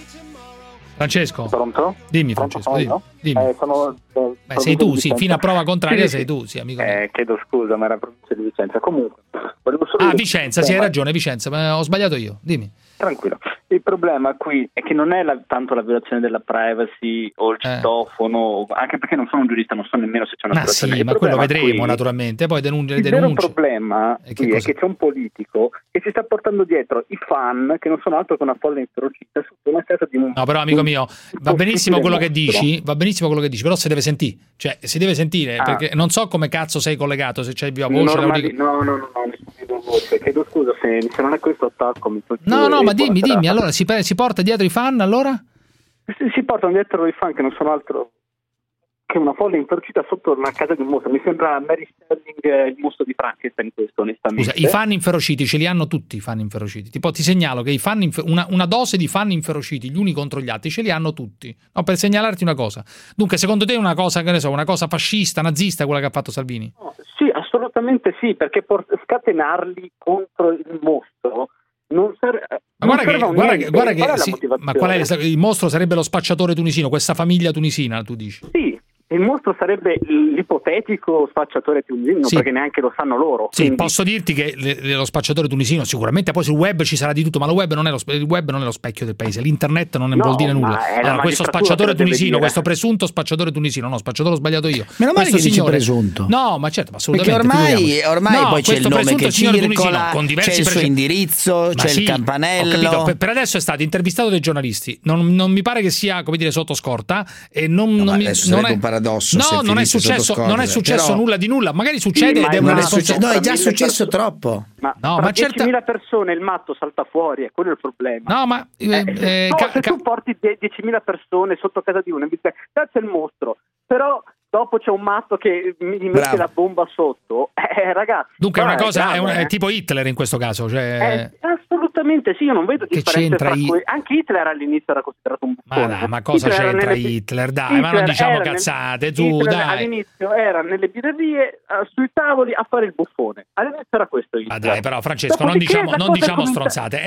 Pronto? Dimmi, Francesco. Dimmi. Sei tu, sì, fino a prova contraria sei tu, sì, amico mio. Chiedo scusa, ma era provincia di Vicenza. Comunque, Vicenza, sì, hai ragione, Vicenza, ma ho sbagliato io. Dimmi. Tranquillo. Il problema qui è che non è tanto la violazione della privacy o il citofono, anche perché non sono un giurista, non so nemmeno se c'è una violazione. Sì, ma quello vedremo naturalmente, poi denunce. Il vero problema è che c'è un politico che si sta portando dietro i fan, che non sono altro che una folla inferocita sotto una casa di un... No, però amico mio, va benissimo quello che dici, però si deve sentire, cioè si deve sentire, perché non so come cazzo sei collegato, se c'hai viva voce. No, voce. Chiedo scusa se non è questo attacco. No, ma dimmi, allora si porta dietro i fan, allora? Si portano dietro i fan che non sono altro che una folla inferocita sotto una casa di un mostro. Mi sembra Mary Sterling, il mostro di Frankenstein, questo, onestamente. Scusa, i fan inferociti ce li hanno tutti i fan inferociti. Ti segnalo che i fan una dose di fan inferociti gli uni contro gli altri ce li hanno tutti. No, per segnalarti una cosa. Dunque, secondo te è una cosa, che ne so, una cosa fascista, nazista quella che ha fatto Salvini? No, sì, assolutamente sì, perché scatenarli contro il mostro non serve. Guarda che sì, ma qual è il mostro? Sarebbe lo spacciatore tunisino, questa famiglia tunisina, tu dici? Sì. Il mostro sarebbe l'ipotetico spacciatore tunisino, sì, perché neanche lo sanno loro. Sì, quindi... posso dirti che lo spacciatore tunisino sicuramente poi sul web ci sarà di tutto, ma il web non è lo specchio del paese, l'internet non vuol dire nulla. Allora, questo spacciatore tunisino, questo presunto spacciatore tunisino, spacciatore ho sbagliato io. Meno male che dici presunto. No, ma certo, assolutamente. Perché ormai poi c'è il nome che circola, c'è il suo indirizzo, c'è il campanello. Ho capito, per adesso è stato intervistato dai giornalisti. Non mi pare che sia, come dire, sotto scorta e non è no, non è successo nulla di nulla. Magari succede ed è una no, è già successo troppo. Ma 10.000 persone il matto salta fuori, è quello il problema. No, ma se tu porti 10.000 persone sotto casa di uno, c'è il mostro, però dopo c'è un matto che mi mette la bomba sotto, ragazzi. Dunque è una cosa, è tipo Hitler in questo caso, cioè... assolutamente sì, io non vedo differenze tra anche Hitler all'inizio era considerato un buffone. Ma cosa c'entra Hitler? Dai, ma non diciamo cazzate, tu dai. All'inizio era nelle birrerie, sui tavoli a fare il buffone. All'inizio era questo Hitler. Ma dai, però Francesco, non diciamo stronzate.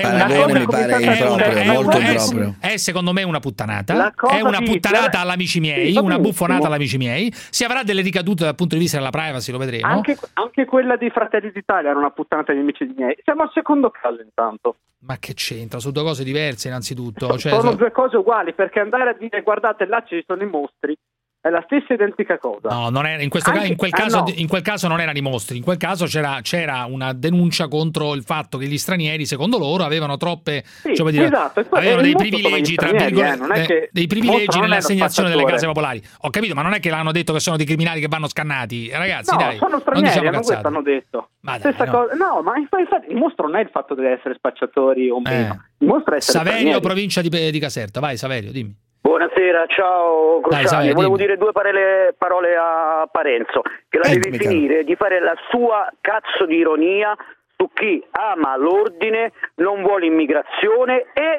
È secondo me una puttanata. È una puttanata all'amici miei, una buffonata all'amici miei. Si avrà delle ricadute dal punto di vista della privacy, lo vedremo. Anche quella dei Fratelli d'Italia era una puttanata agli amici miei. Siamo al secondo caso intanto. Ma che c'entra? Sono due cose diverse innanzitutto. Sono due cose uguali, perché andare a dire guardate là ci sono i mostri è la stessa identica cosa. No, non è, in quel caso non erano i mostri, in quel caso c'era una denuncia contro il fatto che gli stranieri, secondo loro, avevano troppe, avevano dei privilegi, tra virgolette, dei privilegi nell'assegnazione delle case popolari. Ho capito, ma non è che l'hanno detto che sono dei criminali che vanno scannati, ragazzi, dai. Sono stranieri, questo hanno detto. Cosa. No, ma infatti il mostro non è il fatto di essere spacciatori o meno. Il mostro è essere Saverio, provincia di Caserta. Vai Saverio, dimmi. Buonasera, ciao Cruciani. Volevo dire due parole a Parenzo, che la devi finire di fare la sua cazzo di ironia su chi ama l'ordine, non vuole immigrazione e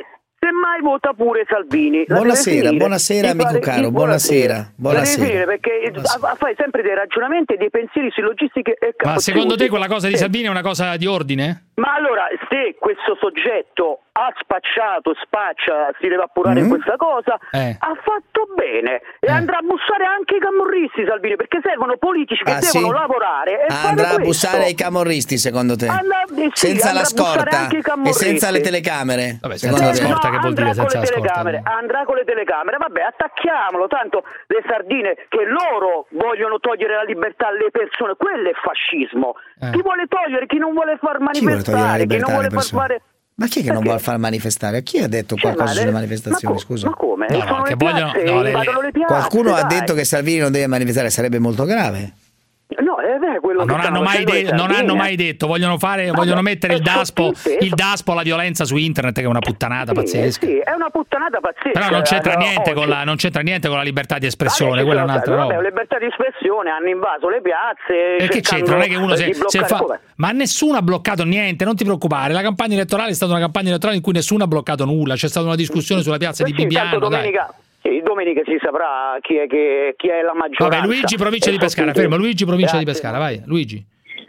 semmai vota pure Salvini. Buonasera amico caro, buonasera. Perché fai sempre dei ragionamenti e dei pensieri sillogistiche e Ma secondo te quella cosa di Salvini è una cosa di ordine? Ma allora, se questo soggetto ha spacciato, spaccia, si deve appurare in questa cosa, ha fatto bene e andrà a bussare anche i camorristi, Salvini, perché servono politici che devono lavorare e andrà a bussare ai camorristi, secondo te? Senza la scorta e senza le telecamere? Vabbè, senza la scorta che vuol dire senza la scorta? Andrà con le telecamere, vabbè, attacchiamolo, tanto le sardine che loro vogliono togliere la libertà alle persone, quello è fascismo. Chi vuole togliere, chi non vuole far manifestare, chi non vuole far fare... Ma chi è che non vuole far manifestare? Chi ha detto qualcosa sulle manifestazioni? Scusa. Ma come? No, che vogliono... le piazze, qualcuno ha detto che Salvini non deve manifestare, sarebbe molto grave. No, è quello non hanno mai detto, vogliono mettere il DASPO alla violenza su internet, che è una puttanata pazzesca. Sì, è una puttanata pazzesca. Però non c'entra niente con la libertà di espressione, quella è un'altra roba. Libertà di espressione, hanno invaso le piazze. E che c'entra? Non è che uno ma nessuno ha bloccato niente, non ti preoccupare. La campagna elettorale è stata una campagna elettorale in cui nessuno ha bloccato nulla, c'è stata una discussione sulla piazza di Bibbiano. Domenica si saprà chi è la maggioranza. Vabbè, Luigi, provincia di Pescara, fermo. Luigi, provincia di Pescara, vai, Luigi.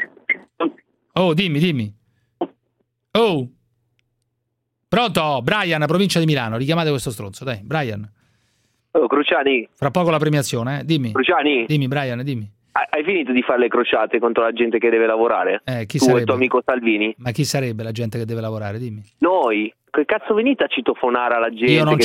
Oh, dimmi. Oh. Pronto? Brian, provincia di Milano, richiamate questo stronzo, dai, Brian. Oh, Cruciani. Fra poco la premiazione, dimmi. Cruciani. Dimmi, Brian, dimmi. Hai finito di fare le crociate contro la gente che deve lavorare? Chi tu sarebbe? E il tuo amico Salvini? Ma chi sarebbe la gente che deve lavorare? Dimmi. Noi. Che cazzo venite a citofonare alla gente? Io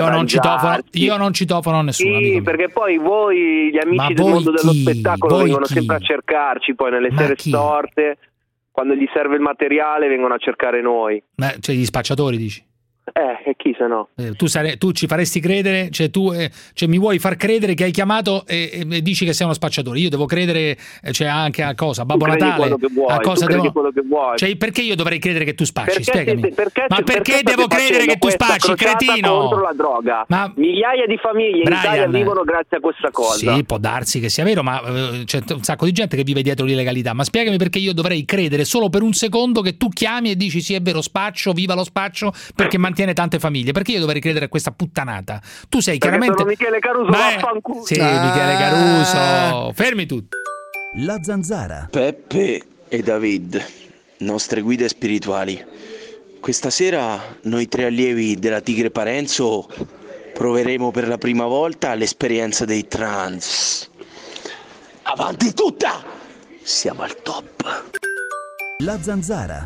non citofono a nessuno. Sì, perché poi voi, gli amici del mondo dello spettacolo, vengono sempre a cercarci poi nelle sere storte, quando gli serve il materiale vengono a cercare noi. Cioè gli spacciatori, dici? E chi se no? Tu ci faresti credere, cioè mi vuoi far credere che hai chiamato e dici che sei uno spacciatore. Io devo credere, cioè anche a cosa? Babbo Natale? A cosa devo... quello che vuoi. Cioè, perché io dovrei credere che tu spacci? Spiegami. Perché devo credere che tu spacci, cretino? Contro la droga. Ma migliaia di famiglie in Italia vivono grazie a questa cosa. Sì, può darsi che sia vero, ma c'è un sacco di gente che vive dietro l'illegalità. Ma spiegami perché io dovrei credere solo per un secondo che tu chiami e dici sì, è vero, spaccio, viva lo spaccio, perché mantiene tante famiglie. Perché io dovrei credere a questa puttanata? Tu sei chiaramente sono Michele Caruso, vaffanculo. Sì, Michele Caruso. Fermi tutti. La Zanzara. Peppe e David, nostre guide spirituali. Questa sera noi tre allievi della Tigre Parenzo proveremo per la prima volta l'esperienza dei trans. Avanti tutta! Siamo al top. La Zanzara.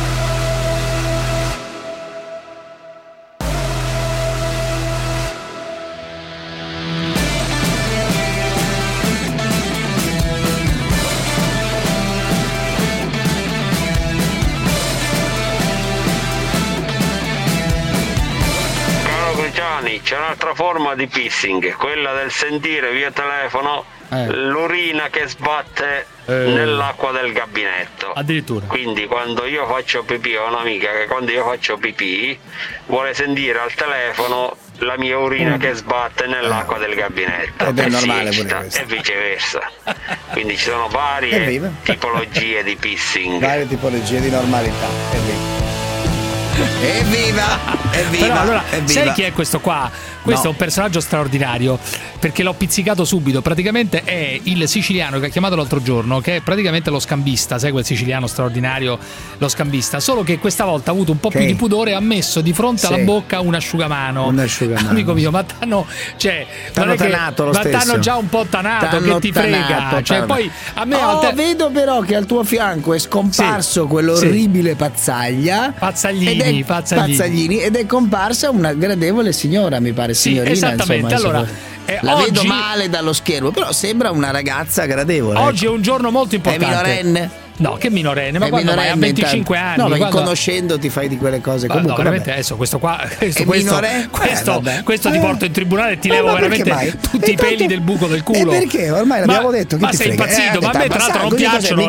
C'è un'altra forma di pissing, quella del sentire via telefono l'urina che sbatte nell'acqua del gabinetto. Addirittura. Quindi quando io faccio pipì, ho un'amica che quando io faccio pipì vuole sentire al telefono la mia urina che sbatte nell'acqua del gabinetto. Ed è normale pure questo. E viceversa. Quindi ci sono varie tipologie di pissing. Varie tipologie di normalità. Evviva! Però allora, sai chi è questo qua? Questo è un personaggio straordinario, perché l'ho pizzicato subito. Praticamente è il siciliano che ha chiamato l'altro giorno, che è praticamente lo scambista, sai quel siciliano straordinario, lo scambista, solo che questa volta ha avuto un po' più di pudore e ha messo di fronte alla bocca un asciugamano. Amico mio, ma t'hanno tanato lo stesso. Ma t'hanno già un po' tanato, che ti frega. Cioè, poi a me vedo però che al tuo fianco è scomparso quell'orribile Pazzaglini ed è comparsa una gradevole signora, mi pare. Signorina, esattamente. Insomma, allora la vedo male dallo schermo, però sembra una ragazza gradevole. Oggi è un giorno molto importante. È minorenne? No, che minorenne, ma quando mai? Ha 25 anni. No, perché conoscendoti fai di quelle cose. Comunque, no, veramente adesso questo qua, questo ti porto in tribunale e ti levo veramente tutti i peli del buco del culo. Perché? Ormai l'abbiamo detto. Ma sei impazzito, ma a me tra l'altro non piacciono.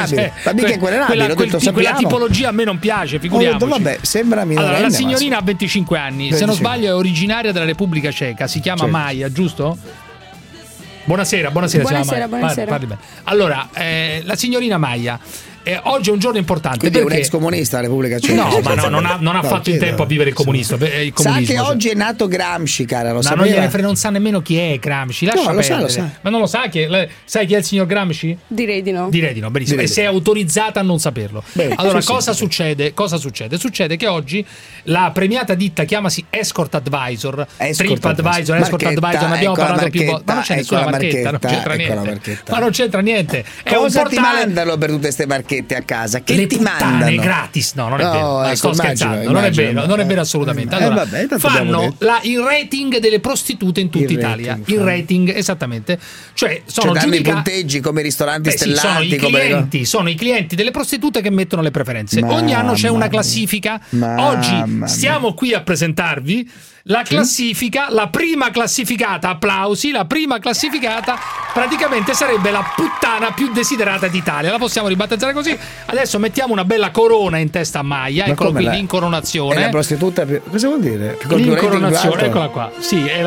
Quella tipologia a me non piace, figuriamoci. Vabbè, sembra minorenne. Allora, la signorina ha 25 anni, se non sbaglio è originaria della Repubblica Ceca, si chiama Maia, giusto? Buonasera. Buonasera. Parli bene. Allora, la signorina Maia oggi è un giorno importante. Quindi perché è un ex comunista, la Repubblica Ceca. No, ma non ha fatto in tempo a vivere il comunismo. Sa che oggi è nato Gramsci, cara, lo sapeva? Non sa nemmeno chi è Gramsci. Lascia perdere. Lo sa. Ma non lo sa sai chi è il signor Gramsci? Direi di no. Benissimo. E sei autorizzata a non saperlo. Allora, cosa succede? Succede che oggi la premiata ditta, chiamasi Escort Advisor, TripAdvisor, Escort Advisor, ne abbiamo parlato più volte. Ma non c'è nessuna marchetta, non c'entra niente. Ma non c'entra niente. È cosa un portale... ti mandano per tutte queste marchette a casa? Che le ti puttane mandano? Gratis? No, non è vero. Sto scherzando, non è vero assolutamente. Allora, fanno il rating delle prostitute in tutta Italia. Il rating, esattamente. Cioè sono danno i punteggi come i ristoranti stellati. Sono i clienti delle prostitute che mettono le preferenze. Ogni anno c'è una classifica. Oggi stiamo qui a presentarvi la classifica, la prima classificata, applausi, la prima classificata praticamente sarebbe la puttana più desiderata d'Italia, la possiamo ribattezzare così. Adesso mettiamo una bella corona in testa a Maia, eccolo qui, l'incoronazione. È la prostituta più... cosa vuol dire? L'incoronazione, eccola qua. Sì, è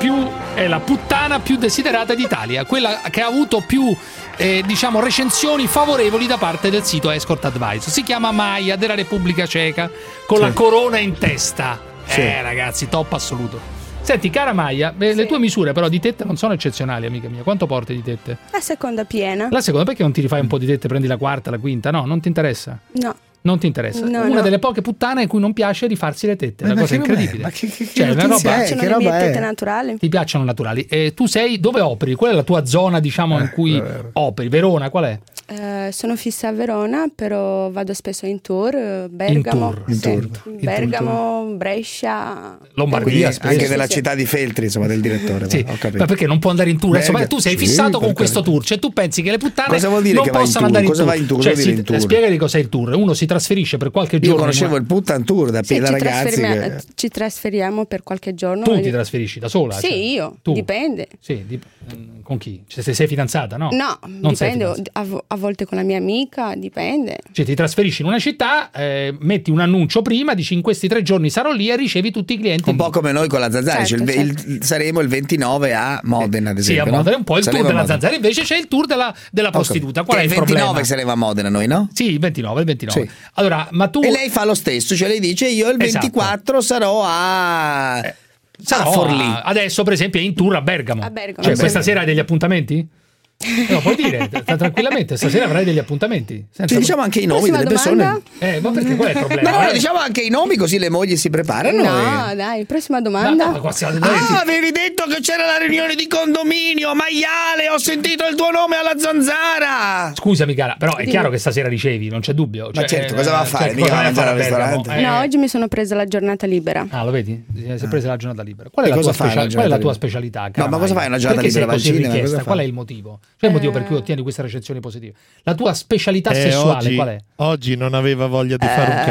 la puttana più desiderata d'Italia, quella che ha avuto più recensioni favorevoli da parte del sito Escort Advisor. Si chiama Maia della Repubblica Ceca con la corona in testa. Ragazzi, top assoluto. Senti, cara Maia, le tue misure però di tette non sono eccezionali, amica mia. Quanto porti di tette? La seconda piena. La seconda, perché non ti rifai un po' di tette, prendi la quarta, la quinta? No, non ti interessa? No. Non ti interessa? Una delle poche puttane a cui non piace rifarsi le tette, è una cosa incredibile. Ma che piacciono le mie tette naturali? Ti piacciono naturali? E tu dove operi? Qual è la tua zona, in cui operi? Verona, qual è? Sono fissa a Verona, però vado spesso in tour, Bergamo, Bergamo, Brescia, Lombardia, anche nella città di Feltri, insomma, del direttore. Sì. Ma perché non può andare in tour? Insomma, tu sei fissato con questo tour, cioè tu pensi che le puttane cosa vuol dire non che possono andare in tour? Cosa vai in tour? Cioè, spiegali cos'è il tour. Uno si trasferisce per qualche giorno. Io conoscevo il Puttan Tour da ragazzi. Ci trasferiamo per qualche giorno. Tu ti trasferisci da sola? Sì, io. Dipende. Sì, con chi? Cioè, se sei fidanzata, no? No, non dipende. A volte con la mia amica, dipende. Cioè ti trasferisci in una città, metti un annuncio prima, dici in questi 3 giorni sarò lì e ricevi tutti i clienti. Un po' come noi con la Zanzara, saremo il 29 a Modena, ad esempio. Sì, a Modena è un po' il tour della Zanzara, invece c'è il tour della prostituta. Qual è il 29 problema? saremo a Modena noi, no? Sì, il 29. Sì. Allora, ma tu... E lei fa lo stesso, cioè lei dice io il 24 sarò a Forlì. Adesso per esempio è in tour a Bergamo. Cioè questa sera hai degli appuntamenti? No, puoi dire tranquillamente, stasera avrai degli appuntamenti. Diciamo anche i nomi delle persone. Ma perché qual è il problema? No, diciamo anche i nomi così le mogli si preparano. No, dai, prossima domanda. Avevi detto che c'era la riunione di condominio, Maiale, ho sentito il tuo nome alla Zanzara. Scusami cara, però è chiaro che stasera ricevi, non c'è dubbio. Ma certo, cosa va a fare? Mica va a andare al ristorante. No, oggi mi sono presa la giornata libera. Ah, lo vedi? Si è presa la giornata libera. Qual è la tua specialità? No, ma cosa fai una giornata libera al cinema? Qual è il motivo? C'è il motivo per cui ottieni queste recensioni positive? La tua specialità sessuale qual è? Oggi non aveva voglia di fare un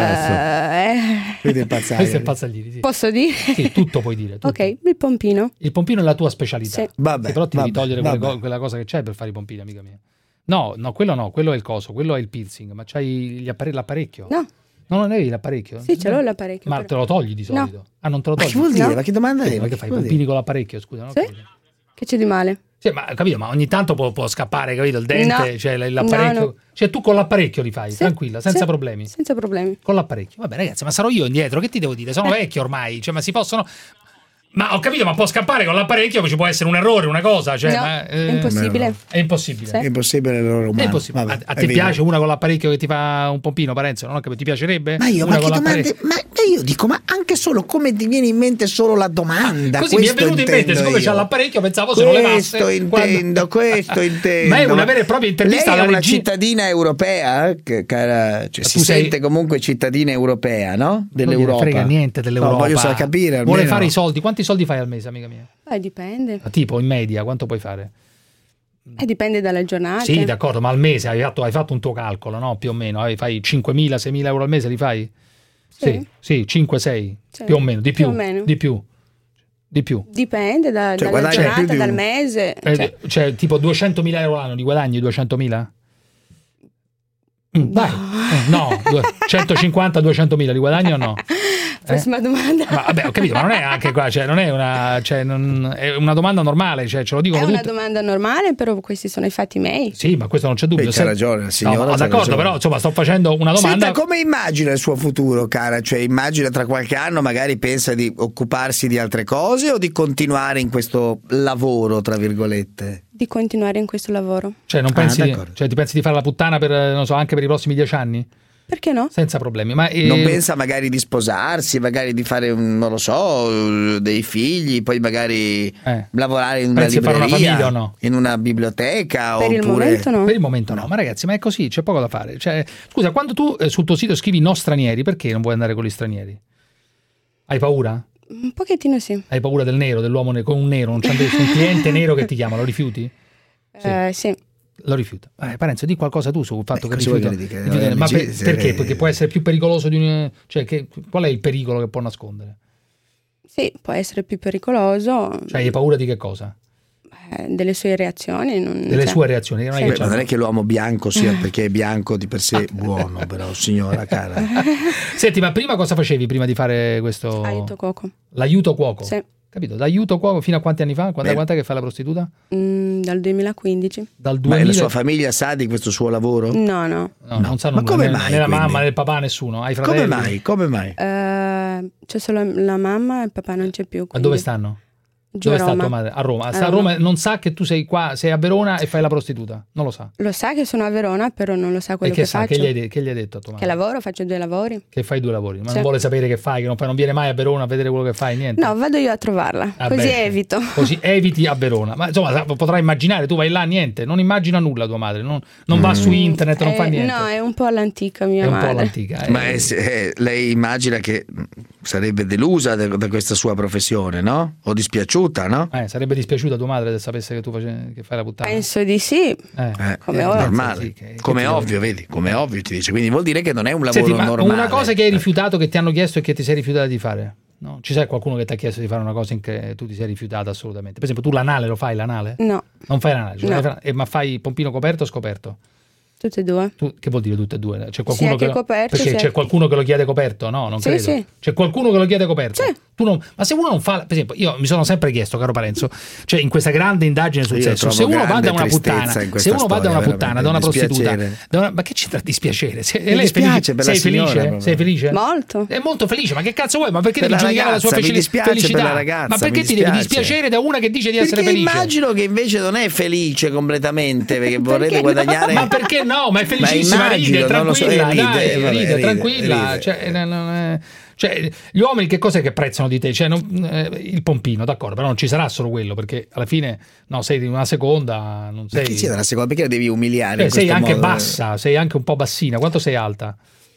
cazzo. Questo è Pazzaglini, sì. Posso dire? Sì, tutto puoi dire. Tutto. Ok, il pompino. Il pompino è la tua specialità. Sì. Vabbè, però ti devi togliere quella cosa che c'hai per fare i pompini, amica mia. No, quello è il coso, quello è il piercing, ma c'hai l'apparecchio? No. No, non avevi l'apparecchio? Sì, ce l'ho l'apparecchio. Ma te lo togli di solito? No. Ah, non te lo togli? Ma che vuol dire? Ma che domanda è? Ma che fai? I pompini con l'apparecchio, scusa, no? Sì? Che c'è di male? Sì, ma capito, ma ogni tanto può scappare, capito? Il dente, no. Cioè l'apparecchio. No. Cioè tu con l'apparecchio li fai, tranquilla, senza problemi. Senza problemi. Con l'apparecchio. Vabbè, ragazzi, ma sarò io indietro, che ti devo dire? Sono vecchio ormai, cioè, ma si possono. Ma ho capito, ma può scappare con l'apparecchio, ci può essere un errore, una cosa. Cioè, no, è impossibile. È impossibile. Sì. È impossibile l'errore umano. È impossibile. Vabbè, a te piace una con l'apparecchio che ti fa un pompino, Parenzo? Non ho capito, ti piacerebbe? Ma io, ma che domande? Ma io dico, ma anche solo come ti viene in mente solo la domanda? Così mi è venuto in mente, siccome c'ha l'apparecchio, pensavo se non levasse. Questo intendo. Ma è una vera e propria intervista alla regia. Lei è una cittadina europea, cioè, si sente comunque cittadina europea, no? Dell'Europa. Non frega niente dell'Europa. No, voglio capire. Vuole fare i soldi. Quanti soldi fai al mese, amica mia? Dipende. Tipo in media quanto puoi fare? Dipende dalla giornata. Sì, d'accordo, ma al mese hai fatto un tuo calcolo, no? Più o meno, fai 5.000, 6.000 euro al mese li fai? Sì, 5-6, sì. Più o meno, di più. Di più. Dipende dalla giornata, dal mese. Cioè tipo 200.000 euro l'anno, li guadagni 200.000? Dai, no, 150-200.000 li guadagni o no? Prossima domanda. Ma vabbè, ho capito, ma non è anche qua, cioè non è una, cioè non, è una domanda normale, cioè ce lo dicono tutti. È tutti. una domanda normale, però questi sono i fatti miei. Sì, ma questo non c'è dubbio. C'ha ragione la signora. No, d'accordo, ragione. Però insomma sto facendo una domanda. Senta, come immagina il suo futuro, cara? Cioè immagina tra qualche anno magari pensa di occuparsi di altre cose o di continuare in questo lavoro, tra virgolette? Di continuare in questo lavoro. Cioè non pensi, cioè, ti pensi di fare la puttana per, non so, anche per i prossimi 10 anni? Perché no? Senza problemi. Ma non pensa magari di sposarsi, magari di fare, non lo so, dei figli, poi magari lavorare in una libreria, fare una famiglia o no? In una biblioteca? Per il momento no. Per il momento no, ma ragazzi, ma è così, c'è poco da fare. Cioè, scusa, quando tu sul tuo sito scrivi no stranieri, perché non vuoi andare con gli stranieri? Hai paura? Un pochettino sì. Hai paura del nero, dell'uomo con un nero, un cliente nero che ti chiama, lo rifiuti? Sì. Lo rifiuta. Parenzo, di qualcosa tu sul fatto che rifiuta. Ma perché? Perché può essere più pericoloso di un... Cioè, qual è il pericolo che può nascondere? Sì, può essere più pericoloso. Cioè, hai paura di che cosa? Delle sue reazioni. Delle sue reazioni. Non, non è che l'uomo bianco sia perché è bianco di per sé buono, però signora cara. Senti, ma prima cosa facevi prima di fare questo? Aiuto cuoco. L'aiuto cuoco? Sì. Capito? D'aiuto cuoco fino a quanti anni fa? Quant'è che fa la prostituta? Dal 2015. Dal 2000... Ma la sua famiglia sa di questo suo lavoro? No. Non sa nulla. Ma come mai? Né la mamma né il papà, nessuno. Hai fratelli? Come mai? C'è solo la mamma e il papà non c'è più. Quindi... Ma dove stanno? Dove sta tua madre? A Roma. Sta a Roma, non sa che tu sei qua, sei a Verona e fai la prostituta. Non lo sa. Lo sa che sono a Verona, però non lo sa quello che faccio. Che gli hai detto a tua madre? Che lavoro, faccio 2 lavori. Che fai 2 lavori, ma non vuole sapere che fai, non viene mai a Verona a vedere quello che fai, niente. No, vado io a trovarla, così evito. Così eviti a Verona. Ma insomma, potrai immaginare, tu vai là, niente, non immagina nulla tua madre, non va su internet, non fa niente. No, è un po' all'antica mia madre. È un po' all'antica. Ma lei immagina che sarebbe delusa da questa sua professione, no? O dispiaciuta, no? Sarebbe dispiaciuta tua madre se sapesse che tu che fai la puttana? Penso di sì. Come ovvio. Normale. Come ovvio, vedi? Come ovvio ti dice. Quindi vuol dire che non è un lavoro normale. Una cosa che hai rifiutato, che ti hanno chiesto e che ti sei rifiutata di fare? No? Ci sei qualcuno che ti ha chiesto di fare una cosa in che tu ti sei rifiutata assolutamente? Per esempio, tu l'anale lo fai, l'anale? No. Non fai l'anale? No. Ma fai pompino coperto o scoperto? Tutte e due. Che vuol dire tutte e due? C'è qualcuno che coperto, perché c'è qualcuno che lo chiede coperto? No, non credo. Sì. C'è qualcuno che lo chiede coperto? Sì. Ma se uno non fa, per esempio, io mi sono sempre chiesto, caro Parenzo, cioè in questa grande indagine sul sesso, se uno va da una puttana, da una prostituta, ma che c'entra dispiacere? Lei sei felice? Sei felice? Molto. È molto felice, ma che cazzo vuoi? Ma perché devi giudicare la sua felicità? Ma perché ti devi dispiacere da una che dice di essere felice? Immagino che invece non è felice completamente, perché vorrebbe guadagnare. Ma perché no? Ma è felicissima, ride, tranquilla, ride, tranquilla. Cioè, gli uomini che cos'è che apprezzano di te? Cioè, il pompino, d'accordo, però non ci sarà solo quello, perché alla fine sei di una seconda, non sei. Perché sei della seconda? Perché la devi umiliare? Sei anche bassa, sei anche un po' bassina. Quanto sei alta?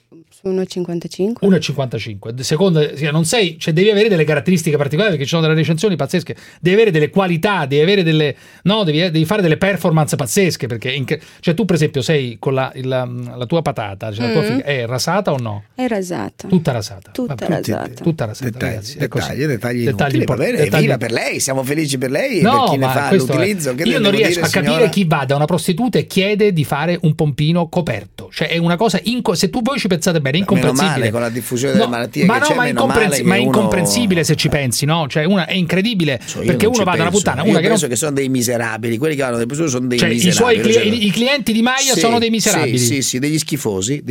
1,55. 1,55. Secondo, non sei, cioè devi avere delle caratteristiche particolari, perché ci sono delle recensioni pazzesche. Devi avere delle qualità, devi avere delle. No, devi fare delle performance pazzesche. Perché cioè tu, per esempio, sei con la tua patata, cioè la tua figa, è rasata o no? È rasata. Tutta rasata. Tutta rasata. Tutta rasata, ragazzi. Dettagli evviva per lei, siamo felici per lei, no, per chi ne fa l'utilizzo. Io non riesco a capire chi va da una prostituta e chiede di fare un pompino coperto. Cioè è una cosa, se tu voi ci pensate bene, è incomprensibile. Male, con la diffusione delle malattie ma che no, c'è, ma è incomprensibile se ci pensi, no? Cioè è incredibile, perché uno va da una puttana, io penso che sono dei miserabili, quelli che vanno delle persone sono dei miserabili. I clienti di Maia sono dei miserabili. Sì, degli schifosi.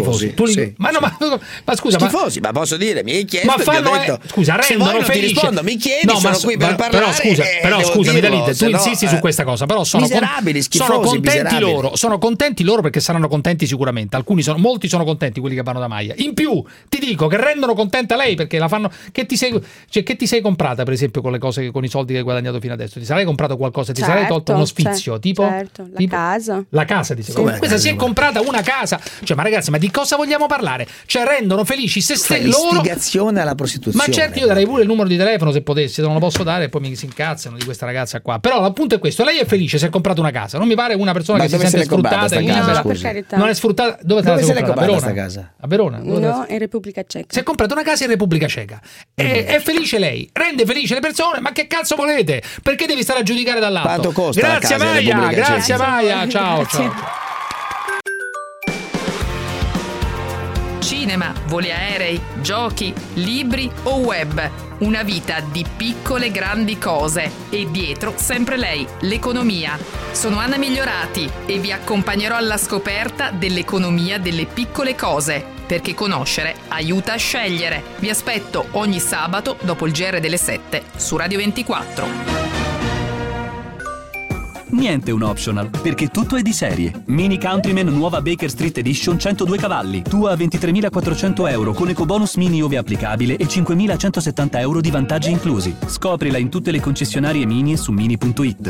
Ma scusa, schifosi, ma posso dire, mi hai chiesto, scusa, rendono felice. Rispondo, mi chiedi, sono qui per parlare. Però scusami Dalide, tu insisti su questa cosa, però sono miserabili, schifosi, sono contenti loro perché saranno contenti sicuramente. Molti sono contenti quelli che vanno da Maia. In più ti dico che rendono contenta lei, perché la fanno. Che ti sei comprata, per esempio, con le cose, con i soldi che hai guadagnato fino adesso? Ti sarai comprato qualcosa? Ti sarai tolto uno sfizio? La casa ti sei comprata. Questa si è comprata una casa. Cioè, ma ragazzi, ma di cosa vogliamo parlare? Cioè, rendono felici se loro. Istigazione alla prostituzione. Ma certo, io darei pure il numero di telefono se potessi, se non lo posso dare, poi mi si incazzano di questa ragazza qua. Però l'appunto è questo: lei è felice, si è comprato una casa. Non mi pare una persona che si sente sfruttata. Non è sfruttata. Dove se l'hai comprata sta casa? A Verona? No, in Repubblica Ceca. Si è comprato una casa in Repubblica Ceca. È felice lei, rende felice le persone, ma che cazzo volete? Perché devi stare a giudicare dall'alto? Quanto costa grazie la casa in Repubblica Ceca? Grazie Maia, ciao. Cinema, voli aerei, giochi, libri o web. Una vita di piccole grandi cose e dietro sempre lei, l'economia. Sono Anna Migliorati e vi accompagnerò alla scoperta dell'economia delle piccole cose, perché conoscere aiuta a scegliere. Vi aspetto ogni sabato dopo il GR delle 7 su Radio 24. Niente un optional, perché tutto è di serie. Mini Countryman nuova Baker Street Edition 102 cavalli. Tua a 23.400 euro con ecobonus mini ove applicabile e 5.170 euro di vantaggi inclusi. Scoprila in tutte le concessionarie Mini e su mini.it.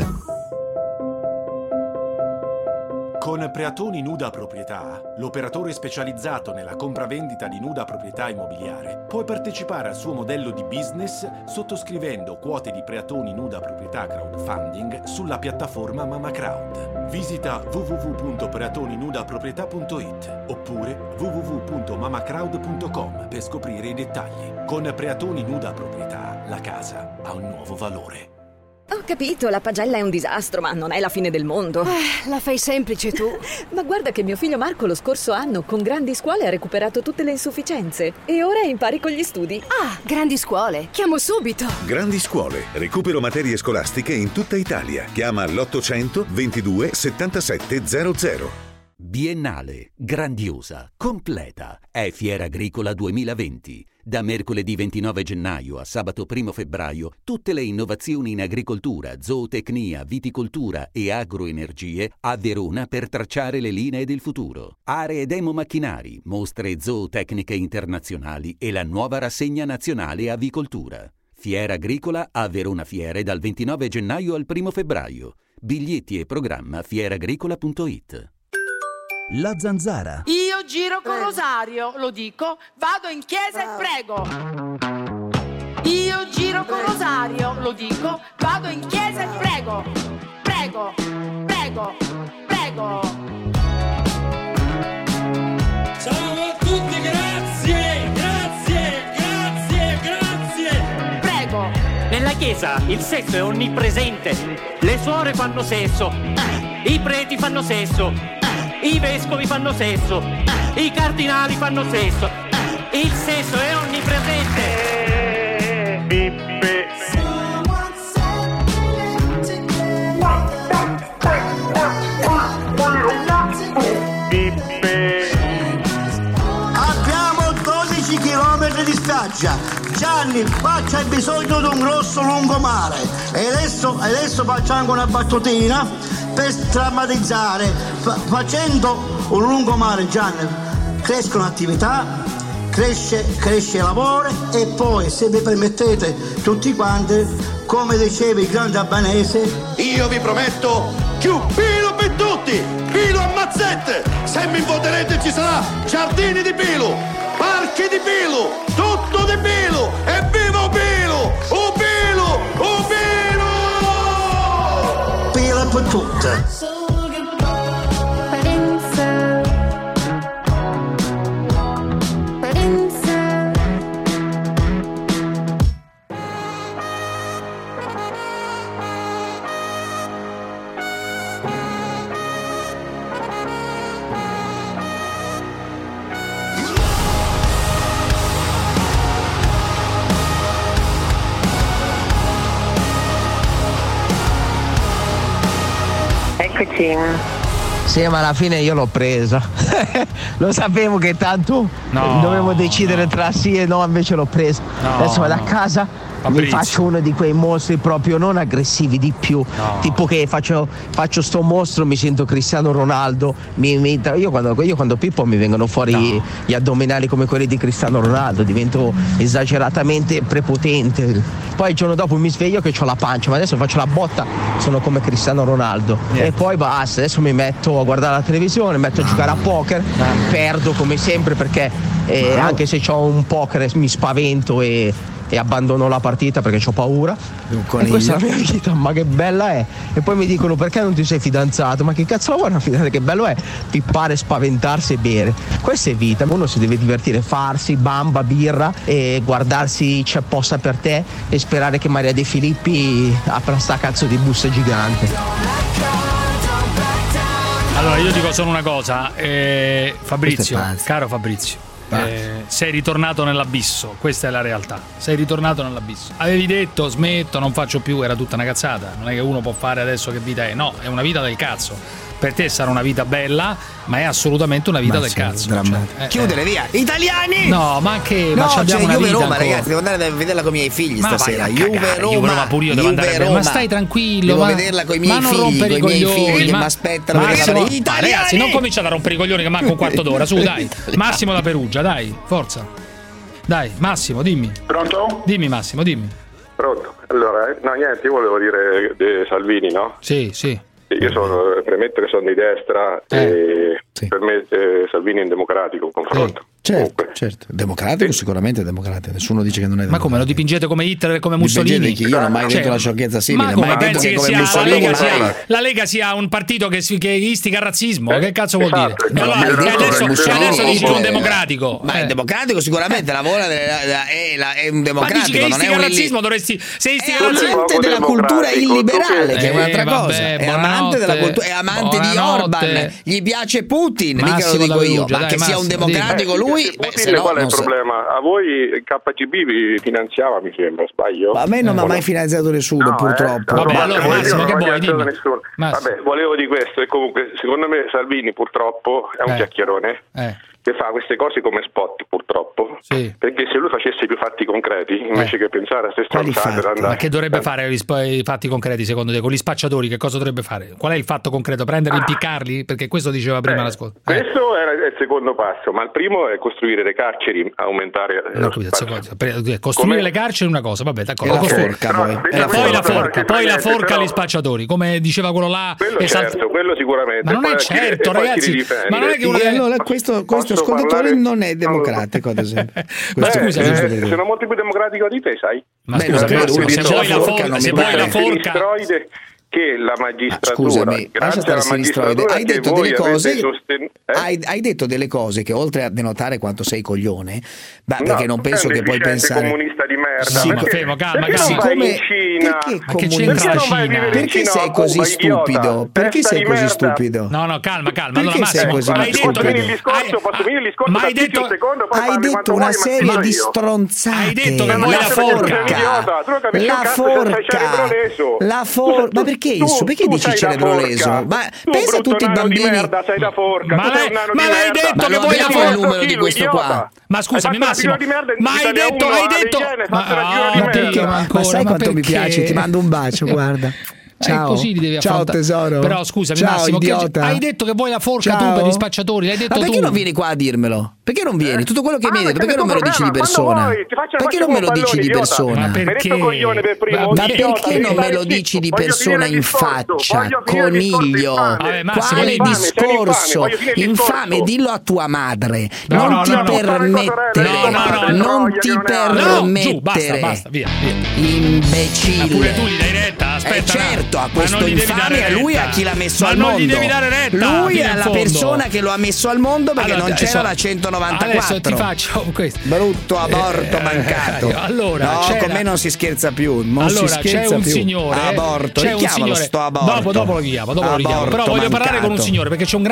Con Preatoni Nuda Proprietà, l'operatore specializzato nella compravendita di nuda proprietà immobiliare, puoi partecipare al suo modello di business sottoscrivendo quote di Preatoni Nuda Proprietà crowdfunding sulla piattaforma MamaCrowd. Visita www.preatoninudaproprietà.it oppure www.mamacrowd.com per scoprire i dettagli. Con Preatoni Nuda Proprietà, la casa ha un nuovo valore. Ho capito, la pagella è un disastro, ma non è la fine del mondo. La fai semplice tu. Ma guarda che mio figlio Marco lo scorso anno con Grandi Scuole ha recuperato tutte le insufficienze e ora è in pari con gli studi. Ah, Grandi Scuole, chiamo subito. Grandi Scuole, recupero materie scolastiche in tutta Italia. Chiama l'800 22 77 00. Biennale, grandiosa, completa, è Fiera Agricola 2020. Da mercoledì 29 gennaio a sabato 1 febbraio, tutte le innovazioni in agricoltura, zootecnia, viticoltura e agroenergie a Verona per tracciare le linee del futuro. Aree demo macchinari, mostre zootecniche internazionali e la nuova rassegna nazionale avicoltura. Fiera Agricola a Verona Fiere dal 29 gennaio al 1 febbraio. Biglietti e programma fieragricola.it. La Zanzara. Io giro con Rosario, lo dico, vado in chiesa e prego. Io giro con Rosario, lo dico, vado in chiesa e prego. Prego, prego, prego. Ciao a tutti, grazie, grazie, grazie, grazie. Prego. Nella chiesa il sesso è onnipresente. Le suore fanno sesso, i preti fanno sesso, i vescovi fanno sesso, i cardinali fanno sesso, il sesso è onnipresente. Bippe. Abbiamo 12 km di spiaggia. Gianni, qua c'è bisogno di un grosso lungomare. E adesso facciamo una battutina per strammatizzare. Facendo un lungomare, Gianni, crescono attività, cresce lavoro e poi, se vi permettete tutti quanti, come diceva il grande albanese, Io vi prometto più pilo per tutti, pilo a mazzette. Se mi voterete ci sarà giardini di pilo, parchi di pilo, tutto di pilo. E viva Pilo! O Pilo! O Pilo! pilo per tutte. Sì, ma alla fine io l'ho presa. Lo sapevo che tanto dovevo decidere tra sì e no, invece l'ho presa. Adesso vado a casa, mi faccio uno di quei mostri proprio non aggressivi, di più. Tipo che faccio sto mostro, mi sento Cristiano Ronaldo. Io quando pippo mi vengono fuori gli addominali come quelli di Cristiano Ronaldo, divento esageratamente prepotente. Poi il giorno dopo mi sveglio che ho la pancia, ma adesso faccio la botta, sono come Cristiano Ronaldo. E poi basta, adesso mi metto a guardare la televisione, mi metto a giocare a poker, perdo come sempre perché anche se ho un poker mi spavento e abbandono la partita perché ho paura. E questa è la mia vita, ma che bella è. E poi mi dicono: perché non ti sei fidanzato? Ma che cazzo vuoi una fidanzata? Che bello è pippare, spaventarsi e bere. Questa è vita, uno si deve divertire, farsi bamba, birra e guardarsi C'è posta per te e sperare che Maria De Filippi apra sta cazzo di busta gigante. Allora io dico solo una cosa, Fabrizio, caro Fabrizio, sei ritornato nell'abisso, questa è la realtà, sei ritornato nell'abisso. Avevi detto smetto, non faccio più, era tutta una cazzata, non è che uno può fare adesso che vita è, no, è una vita del cazzo. Per te sarà una vita bella, ma è assolutamente una vita del cazzo. Chiudere, via. Italiani! No, ma che? No, ma c'è Juve Roma, ragazzi, devo andare a vederla con i miei figli stasera. Juve Roma pure io devo andare a vedere. Ma stai tranquillo, devo vederla con i miei figli, con i miei figli che mi aspettano per vedere. Ragazzi, non cominciate a rompere i coglioni che manca un quarto d'ora, su, dai. Massimo da Perugia, dai, forza. Dai, Massimo, dimmi. Pronto? Dimmi Massimo, dimmi. Pronto. Allora, no, niente, io volevo dire di Salvini, no? Sì, sì. Io premetto che sono di destra e per me Salvini è un democratico in confronto. Certo. Democratico, sicuramente democratico. Nessuno dice che non è democratico. Ma come lo dipingete come Hitler e come Mussolini? Io non ho mai detto una sciocchezza simile. Ma come pensi che sia la Lega sia un partito che istiga il razzismo? Che cazzo vuol dire? Adesso dici che è un democratico. Ma è democratico sicuramente, lavora è un democratico. Ma dici che istiga il razzismo, dovresti... Se istiga il razzismo... È amante della cultura illiberale, che è un'altra cosa. È amante della cultura, è amante di Orban, gli piace Putin, mica lo dico io. Ma che sia un democratico lui... Putin, qual è il problema? A voi KGB vi finanziava, mi sembra, sbaglio? Ma a me non mi ha mai finanziato nessuno, purtroppo. Vabbè, allora Massimo, che vuoi? Dimmi. Vabbè, volevo di questo, e comunque secondo me Salvini purtroppo è un chiacchierone che fa queste cose come spot, purtroppo, perché se lui facesse più fatti concreti invece che pensare a se stronzate. Ma che dovrebbe fare i fatti concreti secondo te? Con gli spacciatori che cosa dovrebbe fare? Qual è il fatto concreto? Prendere, impiccarli? Perché questo diceva prima l'ascolto. Questo era il secondo passo, ma il primo è costruire le carceri, aumentare costruire le carceri è una cosa, vabbè, d'accordo. Poi la forca agli spacciatori, come diceva quello là. Quello sicuramente. Ma non è certo, ragazzi. Ma non è che allora questo ascoltatore non è democratico, ad esempio. Scusa, sono molto più democratico di te, sai? Ma scusa, se vuoi la forca che la magistratura, grazie alla magistratura, hai detto delle cose hai detto delle cose che oltre a denotare quanto sei coglione, perché non penso che puoi pensare comunista di merda. Sì, ma fermo, calma. Perché sei così stupido? Perché sei così stupido? No, calma. Allora Massimo, hai detto hai detto una serie di stronzate. Hai detto che vuoi la forca. Ma perché isso? Perché dici cerebro leso? Ma pensa a tutti i bambini. Ma l'hai detto che vuoi la forca? Il numero di questo qua. Ma scusami Massimo, ma hai detto ma sai quanto mi piace? Ti mando un bacio, guarda. Ciao, così li devi ciao tesoro. Però scusami, ciao, Massimo, idiota. Hai detto che vuoi la forca tu per gli spacciatori, l'hai detto ma perché non vieni qua a dirmelo? Perché non vieni? Tutto quello che mi hai detto, perché non me lo dici di persona? Perché non me lo dici di persona? Ma perché non me lo dici di persona in faccia, coniglio? Quale discorso? Infame, dillo a tua madre. Non ti permettere. Non ti permettere. Basta, via. Imbecille. Pure tu gli dai retta, aspetta. Certo, a questo infame, a lui, a chi l'ha messo al mondo. Ma non gli devi dare retta. Lui è la persona che lo ha messo al mondo perché non c'era la 194. Adesso ti faccio questo. Brutto aborto mancato. Allora, con me non si scherza più. C'è un signore. Aborto. C'è un signore. Sto aborto. Dopo lo chiamo. Però voglio parlare con un signore perché c'è un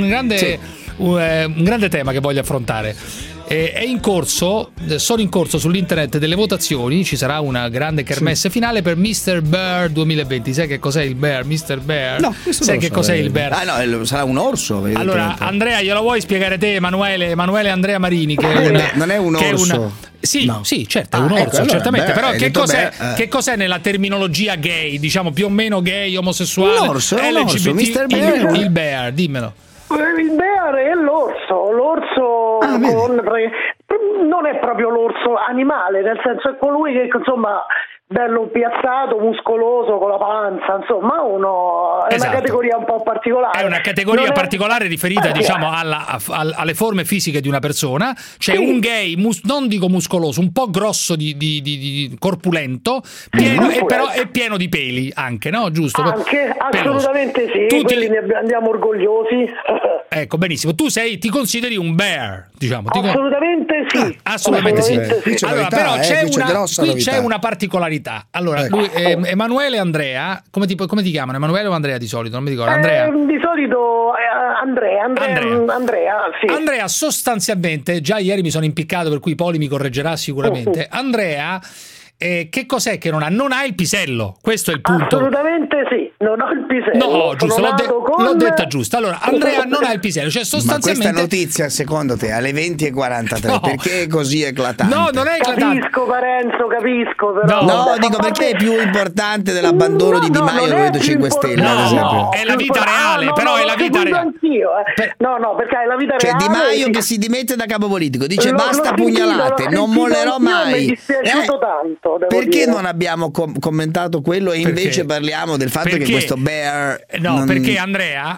grande tema che voglio affrontare. È in corso, sono in corso sull'internet delle votazioni, ci sarà una grande kermesse finale per Mr. Bear 2020. Sai che cos'è il Bear, Mr. Bear? No, sai che cos'è il Bear? No, sarà un orso. Allora, Andrea, glielo vuoi spiegare te, Emanuele Andrea Marini? Non è un orso. Sì, certo, è un orso, certamente. Però che cos'è nella terminologia gay, diciamo più o meno gay, omosessuale, l'orso, LGBT, Mr. Bear. Il Bear, dimmelo. Il bear è l'orso non è proprio l'orso animale, nel senso è colui che insomma bello piazzato, muscoloso, con la panza, insomma è una categoria un po' particolare. È una categoria particolare riferita diciamo alle forme fisiche di una persona. C'è un gay, non dico muscoloso, un po' grosso di corpulento, però è pieno di peli anche, no? Giusto? Anche, assolutamente sì, quelli ne andiamo orgogliosi. Ecco, benissimo. Tu ti consideri un bear, diciamo. Assolutamente sì. Assolutamente sì. Allora, però c'è una particolarità. Allora, lui, Emanuele e Andrea, come ti chiamano? Emanuele o Andrea di solito? Non mi ricordo. Andrea. Di solito Andrea, sì. Andrea, sostanzialmente, già ieri mi sono impiccato, per cui Poli mi correggerà sicuramente. Andrea, che cos'è che non ha? Non ha il pisello, questo è il punto. Assolutamente sì, non ho il pisello. No, giusto, l'ho detta giusta. Allora, Andrea non ha il pisello, cioè sostanzialmente... Ma questa notizia, secondo te, alle 20:43, perché è così eclatante? No, non è eclatante. Capisco, Parenzo, capisco, però... No, dico perché è più importante dell'abbandono di Di Maio del Movimento 5 Stelle, ad esempio. È la vita reale, però è la vita reale. No, perché è la vita reale. Cioè Di Maio che si dimette da capo politico, dice basta pugnalate, non mollerò mai. Mi è dispiaciuto tanto. Perché non abbiamo commentato quello e invece parliamo del fatto che questo Bear... No, perché Andrea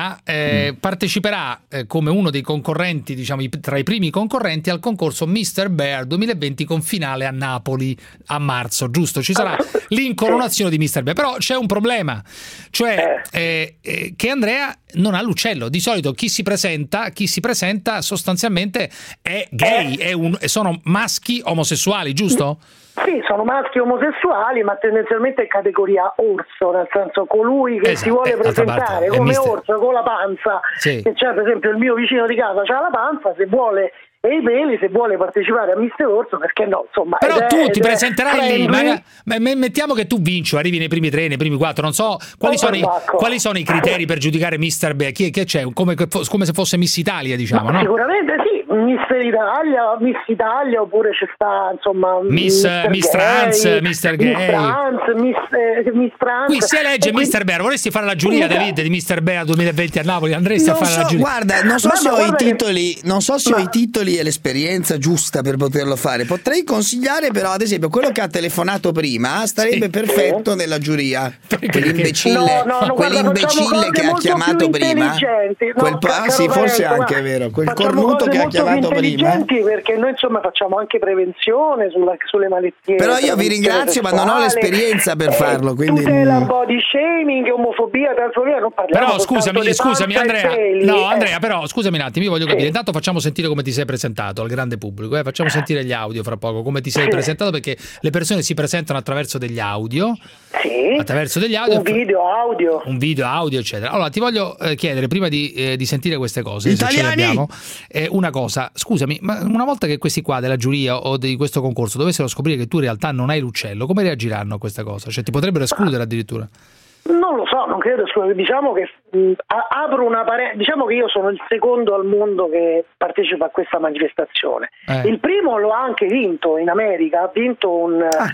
parteciperà come uno dei concorrenti, diciamo tra i primi concorrenti al concorso Mr. Bear 2020 con finale a Napoli a marzo, giusto? Ci sarà l'incoronazione di Mr. Bear, però c'è un problema, cioè che Andrea non ha l'uccello. Di solito chi si presenta sostanzialmente è gay, sono maschi omosessuali, giusto? Sì, sono maschi omosessuali, ma tendenzialmente è categoria orso, nel senso colui che si vuole presentare come orso con la panza, che c'è, per esempio il mio vicino di casa c'ha la panza, se vuole e i peli, se vuole partecipare a Mister Orso, perché no, insomma. Però tu ti presenterai lì, mettiamo che tu vinci, arrivi nei primi 3, nei primi 4, non so quali sono i criteri per giudicare Mister Bear, che c'è, come se fosse Miss Italia, diciamo, no? Sicuramente sì, Miss Italia, oppure c'è sta, insomma, Miss Trans, Mister Gay, Miss Trans. Qui si elegge Mister Bear. Vorresti fare la giuria, David, di Mister Bear 2020 a Napoli? Andresti a fare la giuria? Guarda, non so se ho i titoli e l'esperienza giusta per poterlo fare. Potrei consigliare, però, ad esempio, quello che ha telefonato prima starebbe perfetto nella giuria. Quell'imbecille che ha chiamato prima. Sì, forse anche è vero. Quel cornuto che ha chiamato prima. Perché noi insomma facciamo anche prevenzione sulle malattie. Però io vi ringrazio, ma non ho l'esperienza per farlo. Quindi... tutela, body shaming, omofobia, transfobia, non parliamo. Però scusami Andrea. No, Andrea, però scusami un attimo, io voglio capire. Intanto facciamo sentire come ti sei presentato al grande pubblico, facciamo sentire gli audio fra poco, come ti sei presentato, perché le persone si presentano attraverso degli audio. Attraverso degli audio. Un video audio, eccetera. Allora ti voglio chiedere, prima di sentire queste cose, se ce le abbiamo, una cosa, scusami, ma una volta che questi qua della giuria o di questo concorso dovessero scoprire che tu in realtà non hai l'uccello, come reagiranno a questa cosa? Cioè ti potrebbero escludere addirittura? Non lo so, non credo. Diciamo che apro una diciamo che io sono il secondo al mondo che partecipa a questa manifestazione. Il primo lo ha anche vinto in America, ha vinto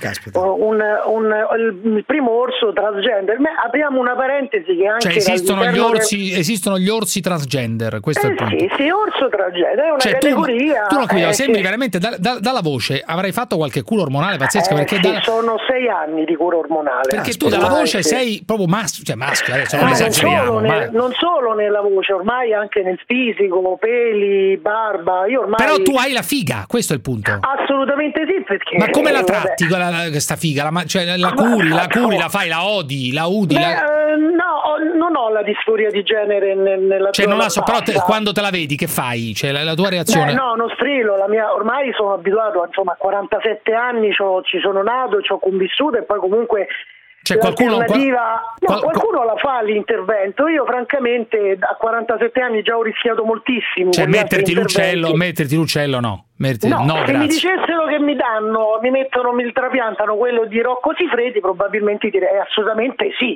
il primo orso transgender. Apriamo una parentesi che anche esistono gli orsi transgender, questo è il punto. Sì, orso transgender è una categoria. Tu non capivo, sembri veramente dalla voce avrai fatto qualche cura ormonale pazzesca, perché sono 6 anni di cura ormonale. Perché tu dalla voce sei proprio maschio, adesso non esageriamo. Non solo nella voce, ormai anche nel fisico, peli, barba. Io ormai... Però tu hai la figa, questo è il punto. Assolutamente sì, perché... Ma come la tratti questa figa? La curi, la fai, la odi, la udi? No, non ho la disforia di genere nella non la so, però quando te la vedi che fai? Cioè la tua reazione? No, non strillo, ormai sono abituato, insomma, a 47 anni ci sono nato, ci ho convissuto e poi comunque... Cioè qualcuno la fa l'intervento. Io francamente a 47 anni già ho rischiato moltissimo. Cioè metterti l'uccello no. Se mi dicessero che mi trapiantano quello di Rocco Siffredi, probabilmente direi assolutamente sì.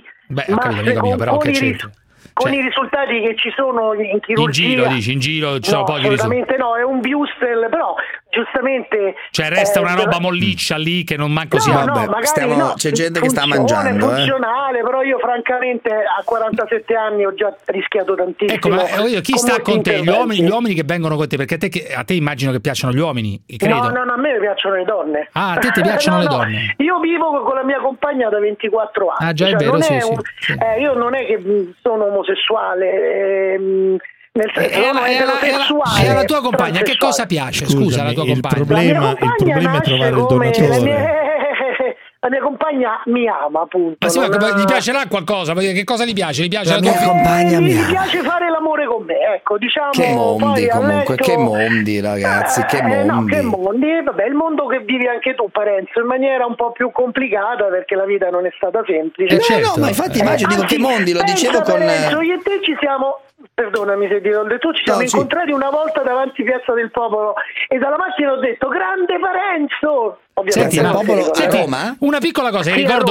Con i risultati che ci sono in chirurgia in giro ci sono pochi risultati. Assolutamente no, è un Bustel, però giustamente resta una roba molliccia lì che non manco c'è gente che sta mangiando, funzionale, però io francamente a 47 anni ho già rischiato tantissimo. Ecco, ma chi sta con te? Gli uomini che vengono con te, perché a te immagino che piacciono gli uomini, credo. No, a me piacciono le donne. Ah, a te ti piacciono le donne? Io vivo con la mia compagna da 24 anni. Ah, già, è vero, sì. Io non è che sono omosessuale, nel senso e alla tua compagna che cosa piace? Scusa, la tua compagna. Il problema è trovare il donatore. La mia compagna mi ama, appunto. Ma sì, gli piacerà qualcosa? Che cosa gli piace? La mia compagna mi ama. Mi piace fare l'amore con con me, ecco, diciamo. Che mondi comunque, letto... che mondi ragazzi, che mondi. No, che mondi, vabbè, il mondo che vivi anche tu, Parenzo, in maniera un po' più complicata perché la vita non è stata semplice. Certo. No, ma infatti immagino, dico che mondi, lo dicevo con... Parenzo, io e te ci siamo... Perdonami se ti ho detto, ci siamo incontrati una volta davanti a Piazza del Popolo e dalla macchina ho detto grande Parenzo. Senti, il popolo a Roma? Una piccola cosa, ricordo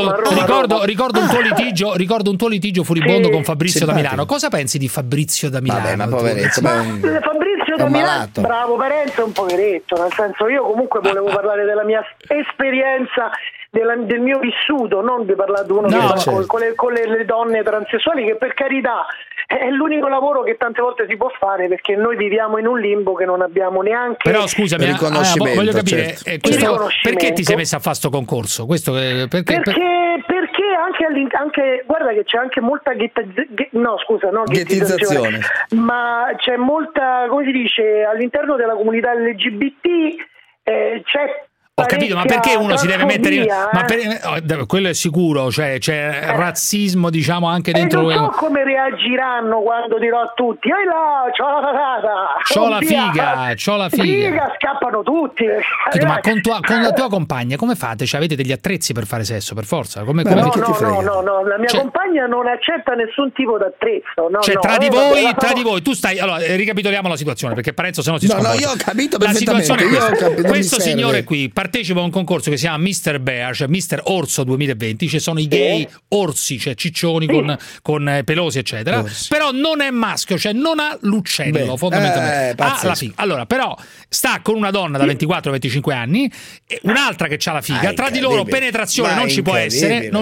un tuo litigio furibondo con Fabrizio da Milano. Cosa pensi di Fabrizio da Milano? Vabbè, ma poveretto, Fabrizio da Milano, bravo, Parenzo è un poveretto, nel senso, io comunque volevo parlare della mia esperienza, del mio vissuto, non di parlare di uno con le donne transessuali, che per carità è l'unico lavoro che tante volte si può fare, perché noi viviamo in un limbo che non abbiamo neanche. Però scusami, voglio capire, perché ti sei messa a fare sto concorso? Perché anche guarda che c'è anche molta ghettizzazione, ma c'è molta, come si dice, all'interno della comunità LGBT c'è. Ho capito, ma perché uno si deve mettere quello è sicuro, cioè c'è razzismo, diciamo, anche dentro. Non so come reagiranno quando dirò a tutti c'ho la figa, scappano tutti. Ma con la tua compagna come fate? Cioè, avete degli attrezzi per fare sesso, per forza? No, la mia compagna non accetta nessun tipo d'attrezzo. Tra di voi, tu stai. Allora, ricapitoliamo la situazione, perché Parenzo se no si sconvolge. No, io ho capito perfettamente. La situazione è questo signore qui partecipa a un concorso che si chiama Mr. Bear, cioè Mr. Orso 2020, ci sono i gay orsi, cioè ciccioni con pelosi eccetera, però non è maschio, cioè non ha l'uccello fondamentalmente. Allora, però sta con una donna da 24-25 anni, un'altra che ha la figa, tra di loro penetrazione non ci può essere, e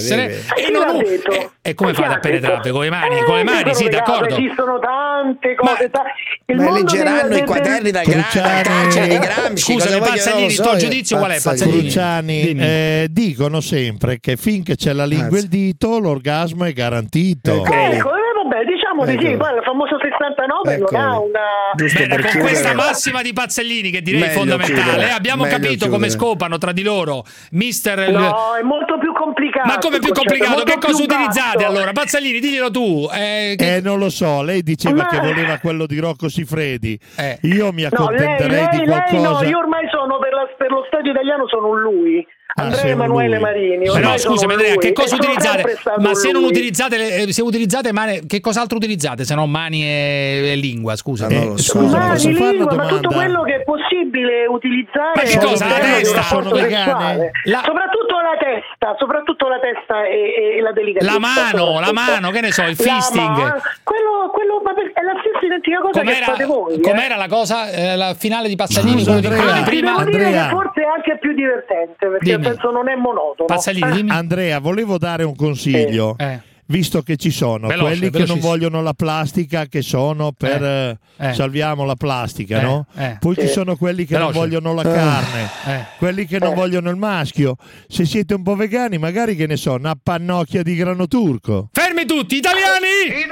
come fate a penetrare? Con le mani, sì, d'accordo. Esistono tante cose, ma leggeranno i quaderni dal carcere di Gramsci. Scusa, Pazzanini, il tuo giudizio qual è, Pazzanini? Cruciani dicono sempre che finché c'è la lingua e il dito l'orgasmo è garantito. Diciamo di sì, poi il famoso 69 non ha una... con questa massima di Pazzellini, che direi fondamentale, abbiamo capito come scopano tra di loro. No, è molto più complicato. Ma come più complicato? Che cosa utilizzate allora? Pazzellini, diglielo tu. Non lo so, lei diceva che voleva quello di Rocco Siffredi. Io mi accontenterei di qualcosa. Io ormai sono per lo stadio italiano, sono un lui. Andrea Emanuele Marini. Però scusami Andrea, che cosa utilizzate? Ma se non utilizzate mani, che cos'altro utilizzate se no mani e lingua? Scusa. Mani, lingua, ma tutto quello che è possibile utilizzare. Ma che cosa? La testa? Sono vegane? Soprattutto la testa e la delicatezza. La mano, che ne so, il fisting. Quello è la stessa identica cosa che fate voi. Com'era la cosa, la finale di Pazzanini? Devo dire che forse è anche più divertente, perché penso non è monotono. Pazzanini, Andrea, volevo dare un consiglio. Visto che ci sono quelli che non vogliono la plastica, che sono per salviamo la plastica, no? Poi ci sono quelli che non vogliono la carne, quelli che non vogliono il maschio. Se siete un po' vegani, magari, che ne so, una pannocchia di grano turco. Fermi tutti, italiani!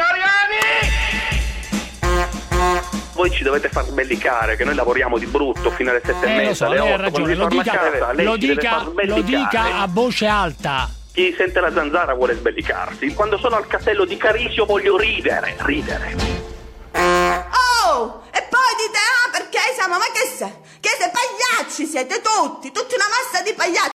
Voi ci dovete far sbellicare, che noi lavoriamo di brutto fino alle 7:30, alle 8. Lo dica a voce alta. Chi sente la zanzara vuole sbellicarsi. Quando sono al castello di Carisio voglio ridere. Oh, e poi dite, perché siamo, ma che sei? Che siete pagliacci, siete tutti una massa di pagliacci.